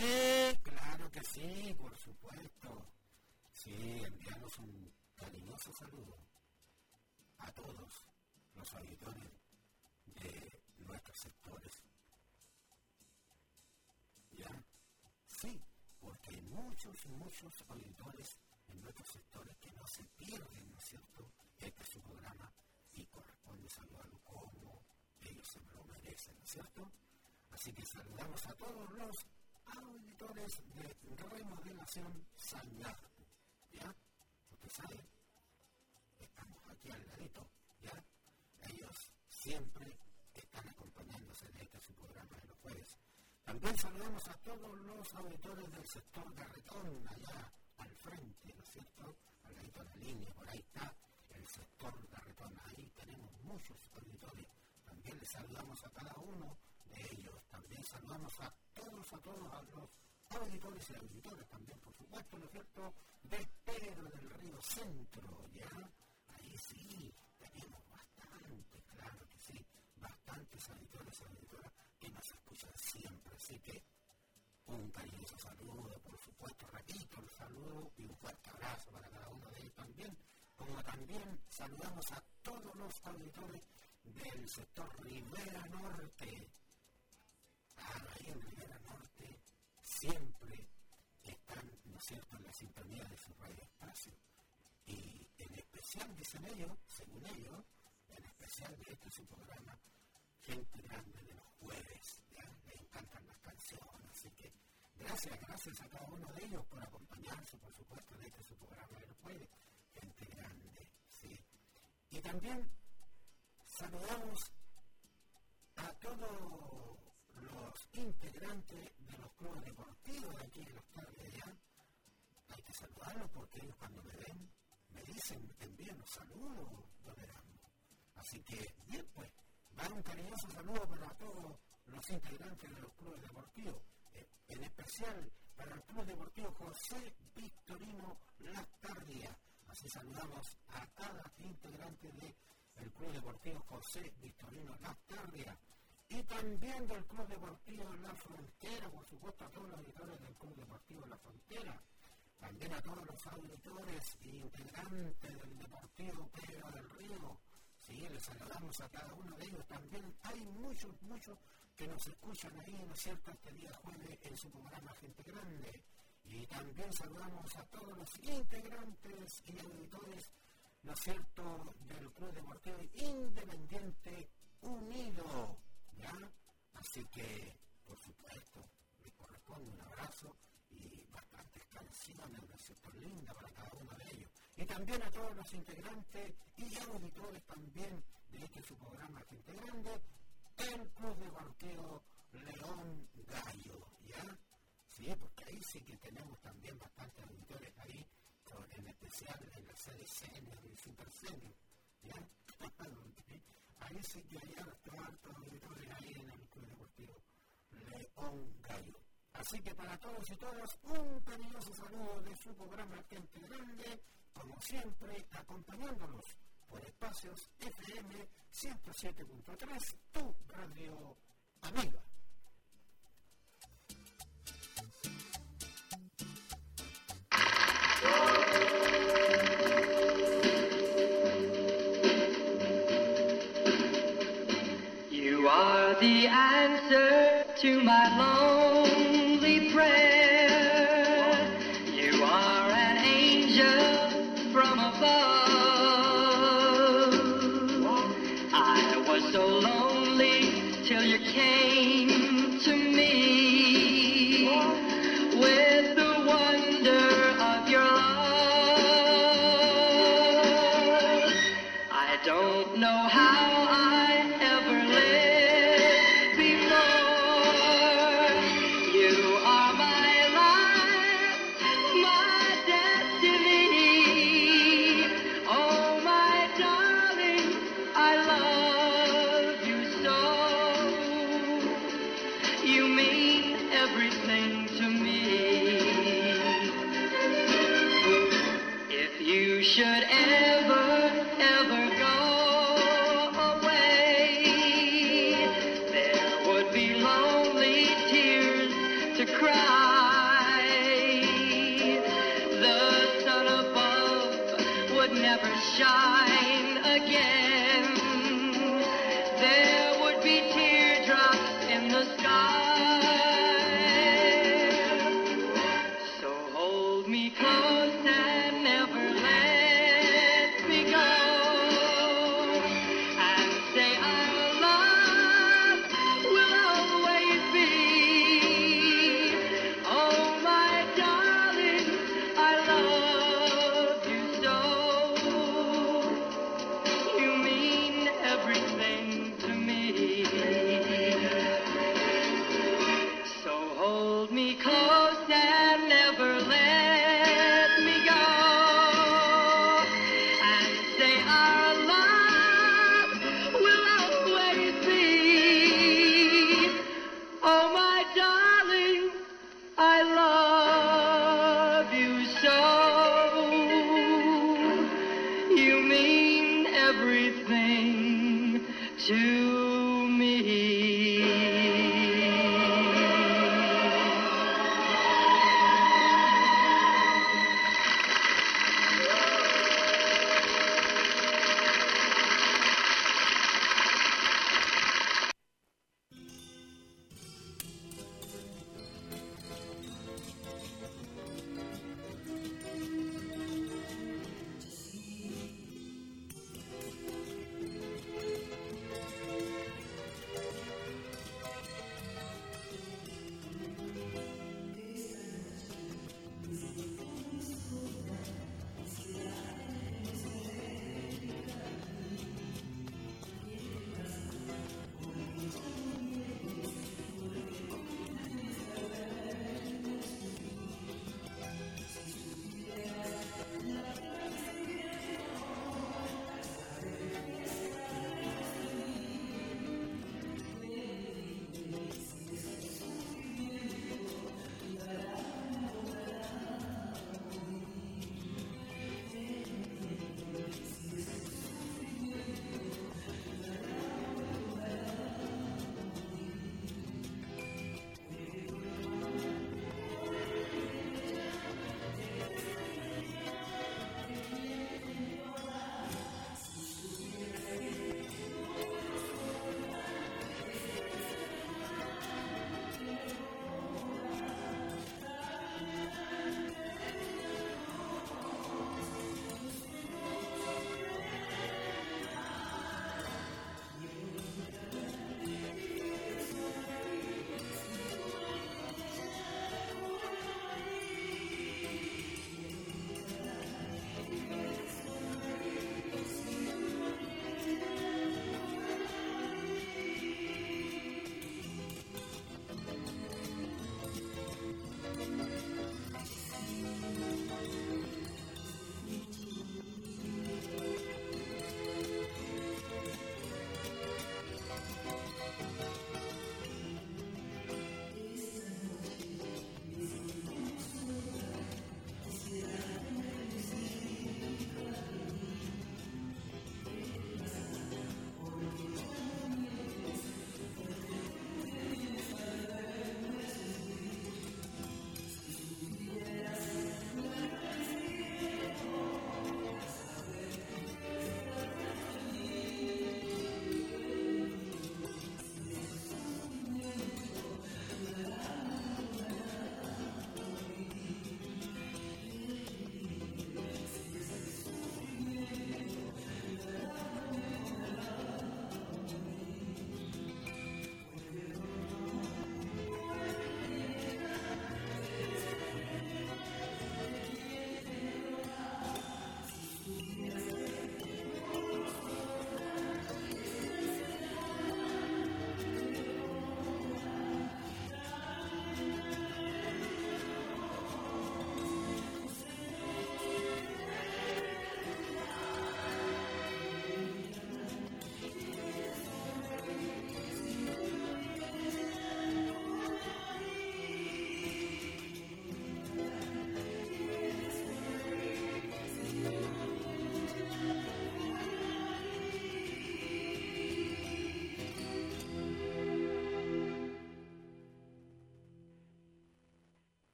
Claro que sí, por supuesto. Sí, enviamos un cariñoso saludo a todos los auditores de nuestros sectores. ¿Ya? Sí, porque hay muchos auditores en nuestros sectores que no se pierden, ¿no es cierto?, este es su programa y corresponde saludarlo como ellos se lo merecen, ¿no es cierto? Así que saludamos a todos los auditores de Remodelación Sañar, ¿ya? Usted sabe, estamos aquí al ladito, ¿ya? Ellos siempre están acompañándose de este su programa de los jueves. También saludamos a todos los auditores del sector Garretón, allá al frente, ¿no es cierto? Al ladito de la línea, por ahí está el sector Garretón, ahí tenemos muchos auditores. También les saludamos a cada uno de ellos. También saludamos a todos los auditores y auditoras también, por supuesto, ¿no es cierto?, de Pedro del Río Centro, ¿ya? Ahí sí, tenemos bastante, claro que sí, bastantes auditores y auditoras que nos escuchan siempre, así que un cariñoso saludo, por supuesto, repito, un saludo y un fuerte abrazo para cada uno de ellos también, como también saludamos a todos los auditores del sector Rivera Norte. Claro, ahí en Rivera Norte siempre están, ¿no es cierto?, en la sintonía de su radioespacio. Y en especial, dicen ellos, según ellos, en especial de este su programa, Gente Grande de los Jueves, ¿ya? Les encantan las canciones, así que gracias a cada uno de ellos por acompañarse, por supuesto, de este su programa de los jueves, Gente Grande, ¿sí? Y también saludamos a todos los integrantes de los clubes deportivos de aquí de los tardes, ¿ya? Hay que saludarlos porque ellos cuando me ven me dicen, te envían los saludos, don Erasmo. Así que, bien, pues, va un cariñoso saludo para todos los integrantes de los clubes deportivos, en especial para el Club Deportivo José Victorino Lastarria. Así saludamos a cada integrante del Club Deportivo José Victorino Lastarria. Y también del Club Deportivo La Frontera, por supuesto, a todos los auditores del Club Deportivo La Frontera. También a todos los auditores e integrantes del Deportivo Pedro del Río. Sí, les saludamos a cada uno de ellos. También hay muchos que nos escuchan ahí, ¿no es cierto?, este día jueves en su programa Gente Grande. Y también saludamos a todos los integrantes y auditores, ¿no es cierto?, del Club Deportivo Independiente Unido, ¿ya? Así que, por supuesto, les corresponde un abrazo y bastantes canciones, ¿no es cierto?, lindas para cada uno de ellos. Y también a todos los integrantes y auditores también de este su programa Gente Grande, el Club Deportivo León Gallo, ¿ya? Sí, porque ahí sí que tenemos también bastantes auditores ahí, en especial en la serie senior y super senior, ¿ya? Ahí sí que hay hartos auditores ahí en el Club Deportivo León Gallo. Así que para todos y todas, un cariñoso saludo de su programa Gente Grande, como siempre, acompañándolos por espacios FM 107.3, tu radio amiga. You are the answer to my lonely prayer. You are an angel from above. I was so lonely till you came to me with the wonder of your love. I don't know how I ever lived before. You are my life, my destiny. Oh, my darling, I love you so. You mean everything to me. If you should ever go away, there would be lonely tears to cry. shine again, there would be teardrops in the sky. So hold me close and never let me go, and say our love will always be. Oh, my darling, I love you so. You mean everything to me. So hold me close and never let me go, and say our love will always be. Oh, my darling, I love you so. You mean everything to me.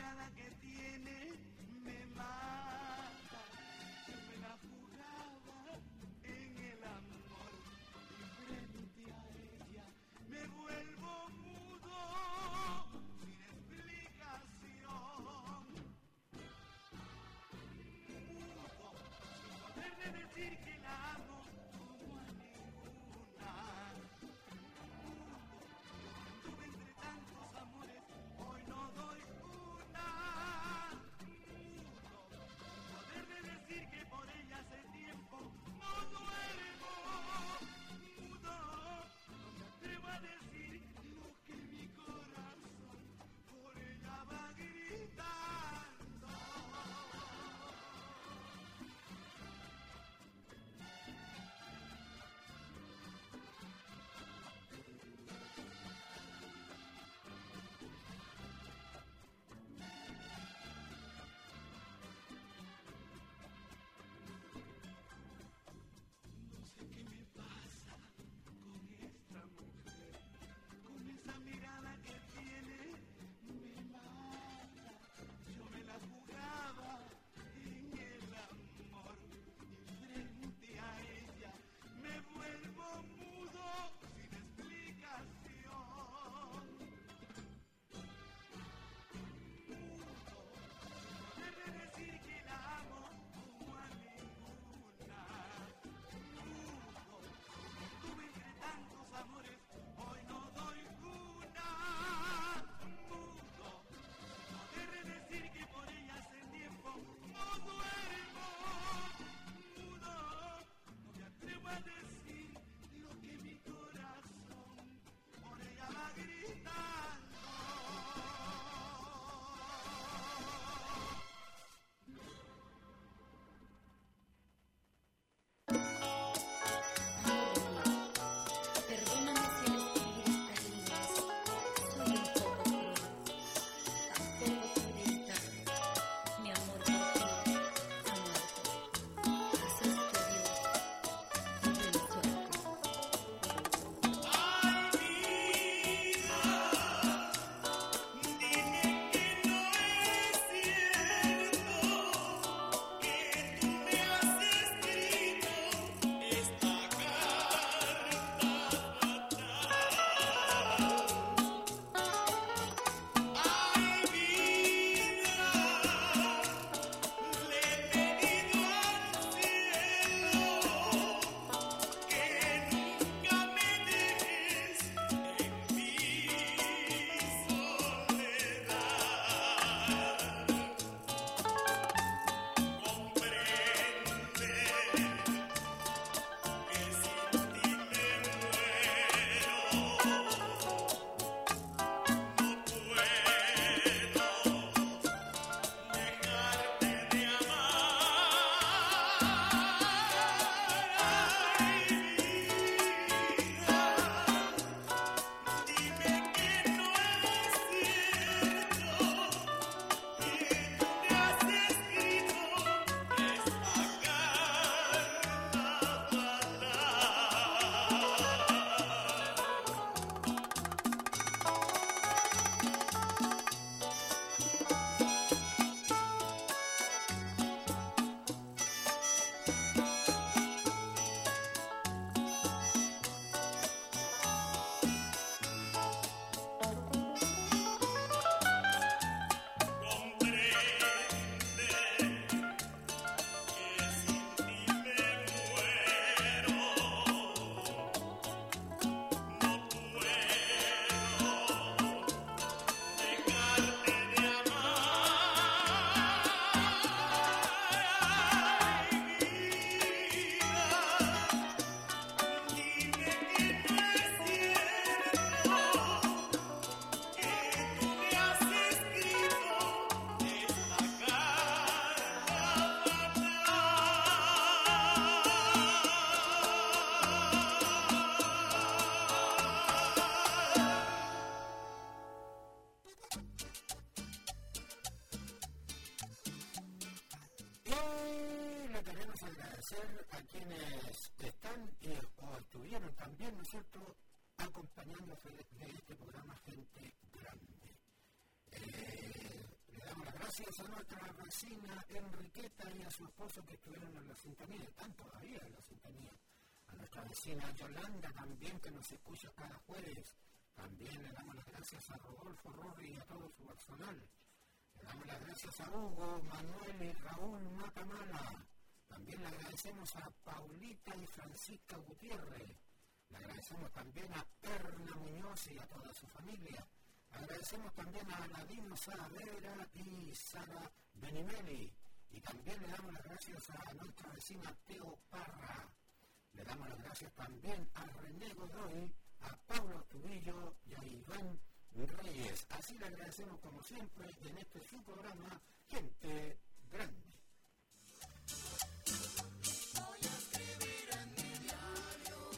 mirada que tiene me mata. Yo me la jugaba en el amor y frente a ella me vuelvo mudo sin explicación. Mudo, sin poderle decir que la amo como a ninguna. Tuve entre tantos amores, hoy no doy una. Poderle decir que por ella hace tiempo no duermo. Mudo, no me atrevo a decir lo que mi corazón por ella va gritando. No sé qué me pasa con esta mujer, con esa mirada que tiene, me mata. Yo me la jugaba en el amor y frente a ella me vuelvo mudo sin explicación. Mudo, poderle decir que la amo como a ninguna. Mudo, tuve entre tantos amores, hoy no doy una. Mudo, poderle decir que por ella hace tiempo no duermo. Mudo, no me atrevo a decir lo que mi corazón por ella va gritando. Perdóname si al escribir estas líneas soy un poco cruel. Tampoco pude evitar. Mi amor por ti ha muerto. Así es que Dios, buena suerte. Ay, vida, dime que no es cierto que tú me has escrito esta carta fatal. Ay, vida, le he pedido al cielo que nunca me dejes en mi soledad. Comprende que sin ti me muero. No puedo dejarte de amar. Ay, vida, dime que no es cierto que tú me has escrito esta carta Comprende que sin ti me muero. No puedo dejarte de amar. Ay, vida, dime que no es cierto que tú me has escrito esta carta Y le queremos agradecer a quienes están o estuvieron también, ¿no es cierto?, acompañándonos de este programa Gente Grande. Le damos gracias a nuestra vecina Enriqueta y a su esposo que estuvieron en la sintonía, están todavía en la sintonía. A nuestra vecina Yolanda también, que nos escucha cada jueves. También le damos las gracias a Rodolfo Rorri y a todo su personal. Le damos las gracias a Hugo, Manuel y Raúl Matamala. También le agradecemos a Paulita y Francisca Gutiérrez. Le agradecemos también a Erna Muñoz y a toda su familia. Agradecemos también a Aladino Saavedra y Sara Benimeli. Y también le damos las gracias a nuestra vecina Teo Parra. Le damos las gracias también a René Godoy, a Pablo Tubillo y a Iván Reyes. Así le agradecemos como siempre en este su programa Gente Grande. Voy a escribir en mi diario.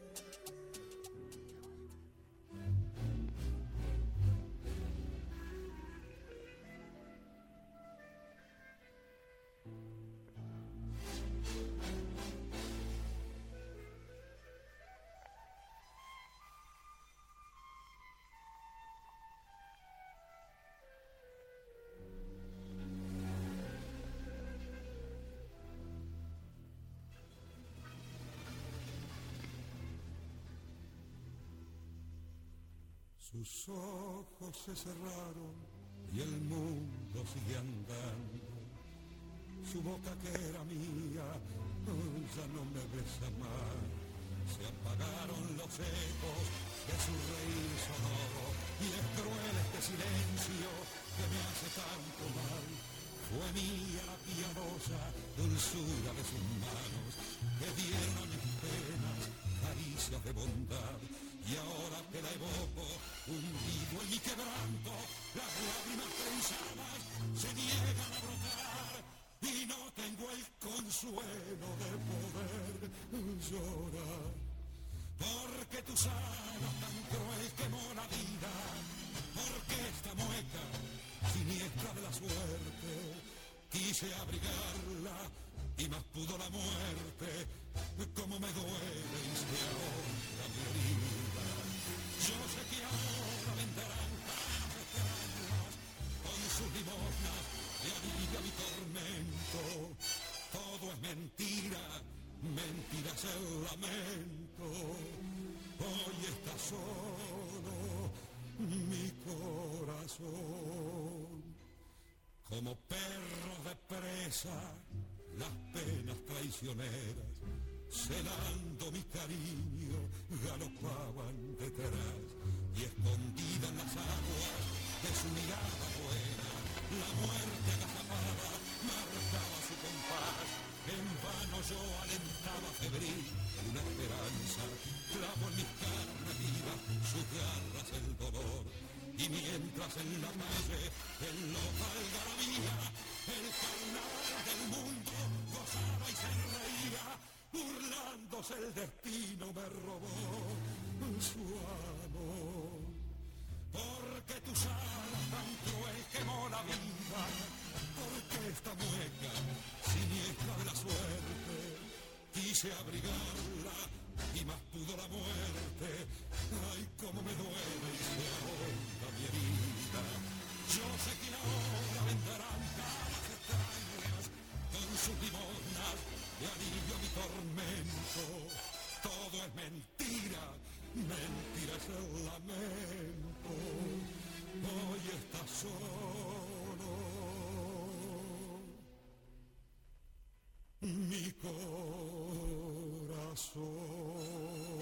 Sus ojos se cerraron y el mundo sigue andando. Su boca que era mía ya no me besa más. Se apagaron los ecos de su reír sonoro y es cruel este silencio que me hace tanto mal. Fue mía la piadosa dulzura de sus manos que dieron a mis penas caricias de bondad. Y ahora que la evoco, hundido en mi quebranto, las lágrimas pensadas se niegan a brotar y no tengo el consuelo de poder llorar. Porque tus alas tan cruel quemó la vida, porque esta mueca siniestra de la suerte, quise abrigarla y más pudo la muerte, como me duele y se ahonda mi herida. Yo sé que ahora vendrán caras extrañas, con sus limosnas de alivia mi tormento. Todo es mentira, mentira es el lamento. Hoy está solo mi corazón. Como perros de presa, las penas traicioneras, celando mi cariño, galopaban detrás y escondida en las aguas de su mirada buena, la muerte agazapada marcaba su compás. En vano yo alentaba febril una esperanza, clavo en mis carnes vivas sus garras el dolor. Y mientras en la calle, en loca algarabía, el carnaval del mundo gozaba y se reía, burlándose el destino me robó su amor. Porque tus alas tan cruel quemó la vida, porque esta mueca siniestra de la suerte, quise abrigarla y más pudo la muerte. Ay, cómo me duele y se ahonda mi herida. Yo sé que ahora vendrán caras extrañas, con sus limosnas de alivio a mi tormento. Todo es mentira, mentira es el lamento. Hoy está solo mi corazón.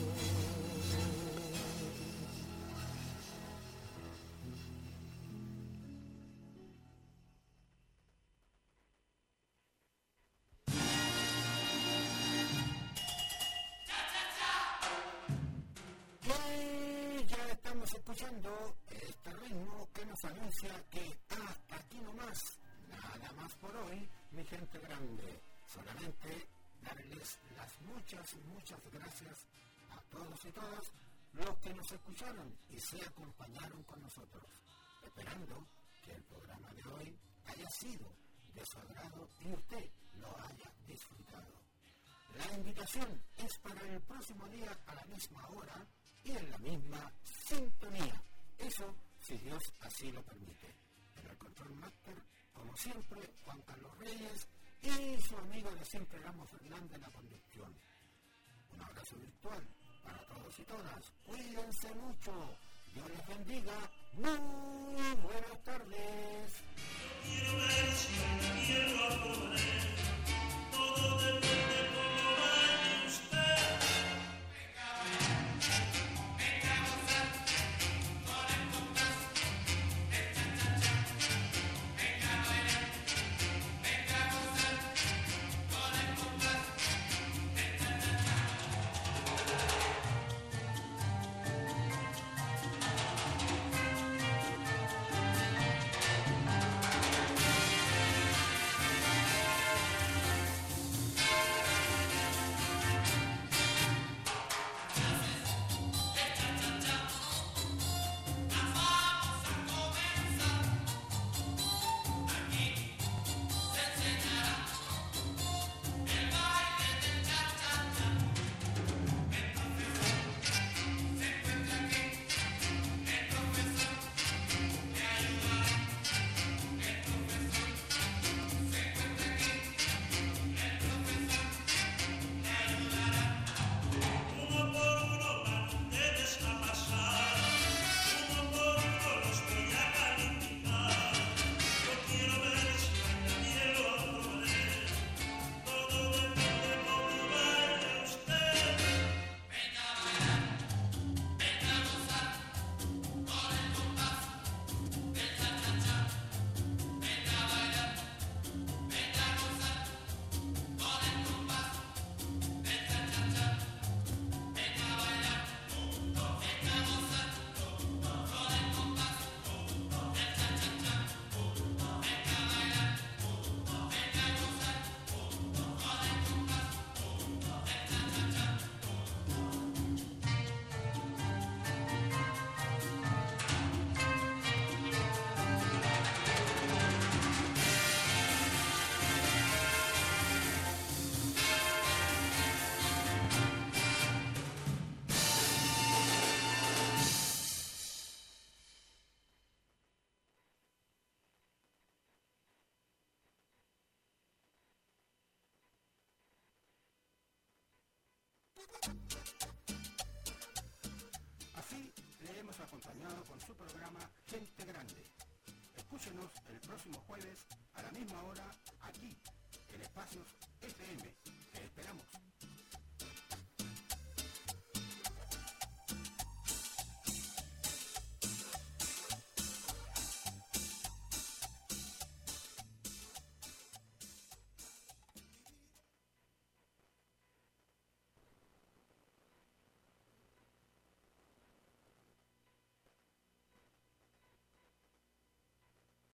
Escuchando este ritmo que nos anuncia que hasta aquí nomás, nada más por hoy, mi gente grande. Solamente darles las muchas gracias a todos y todas los que nos escucharon y se acompañaron con nosotros, esperando que el programa de hoy haya sido de su agrado y usted lo haya disfrutado. La invitación es para el próximo día a la misma hora y en la misma sintonía. Eso, si Dios así lo permite. En el Control Master siempre, Juan Carlos Reyes y su amigo de siempre, Ramos Fernández, en la conducción. Un abrazo virtual para todos y todas. Cuídense mucho. Dios les bendiga. Muy buenas tardes. Quiero ver si me quiero a poner. Todo depende de cómo baile usted. Venga a gozar con el compás del cha-cha-cha. Venga a bailar, venga a gozar con el compás del cha-cha-cha. Uno por uno van ustedes a pasar, uno por uno los voy a calificar. Yo quiero ver si bailan hielo a poder. Todo depende de cómo baile usted. Venga a bailar, venga a gozar con el compás del cha-cha-cha. Venga a bailar, venga a gozar con el compás del cha-cha-cha. Venga a bailar, venga a gozar con el compás del cha-cha-cha. Venga a bailar, venga a gozar con el compás del cha-cha-cha. Así le hemos acompañado con su programa Gente Grande. Escúchenos el próximo jueves a la misma hora aquí, en Espacios FM. Te esperamos.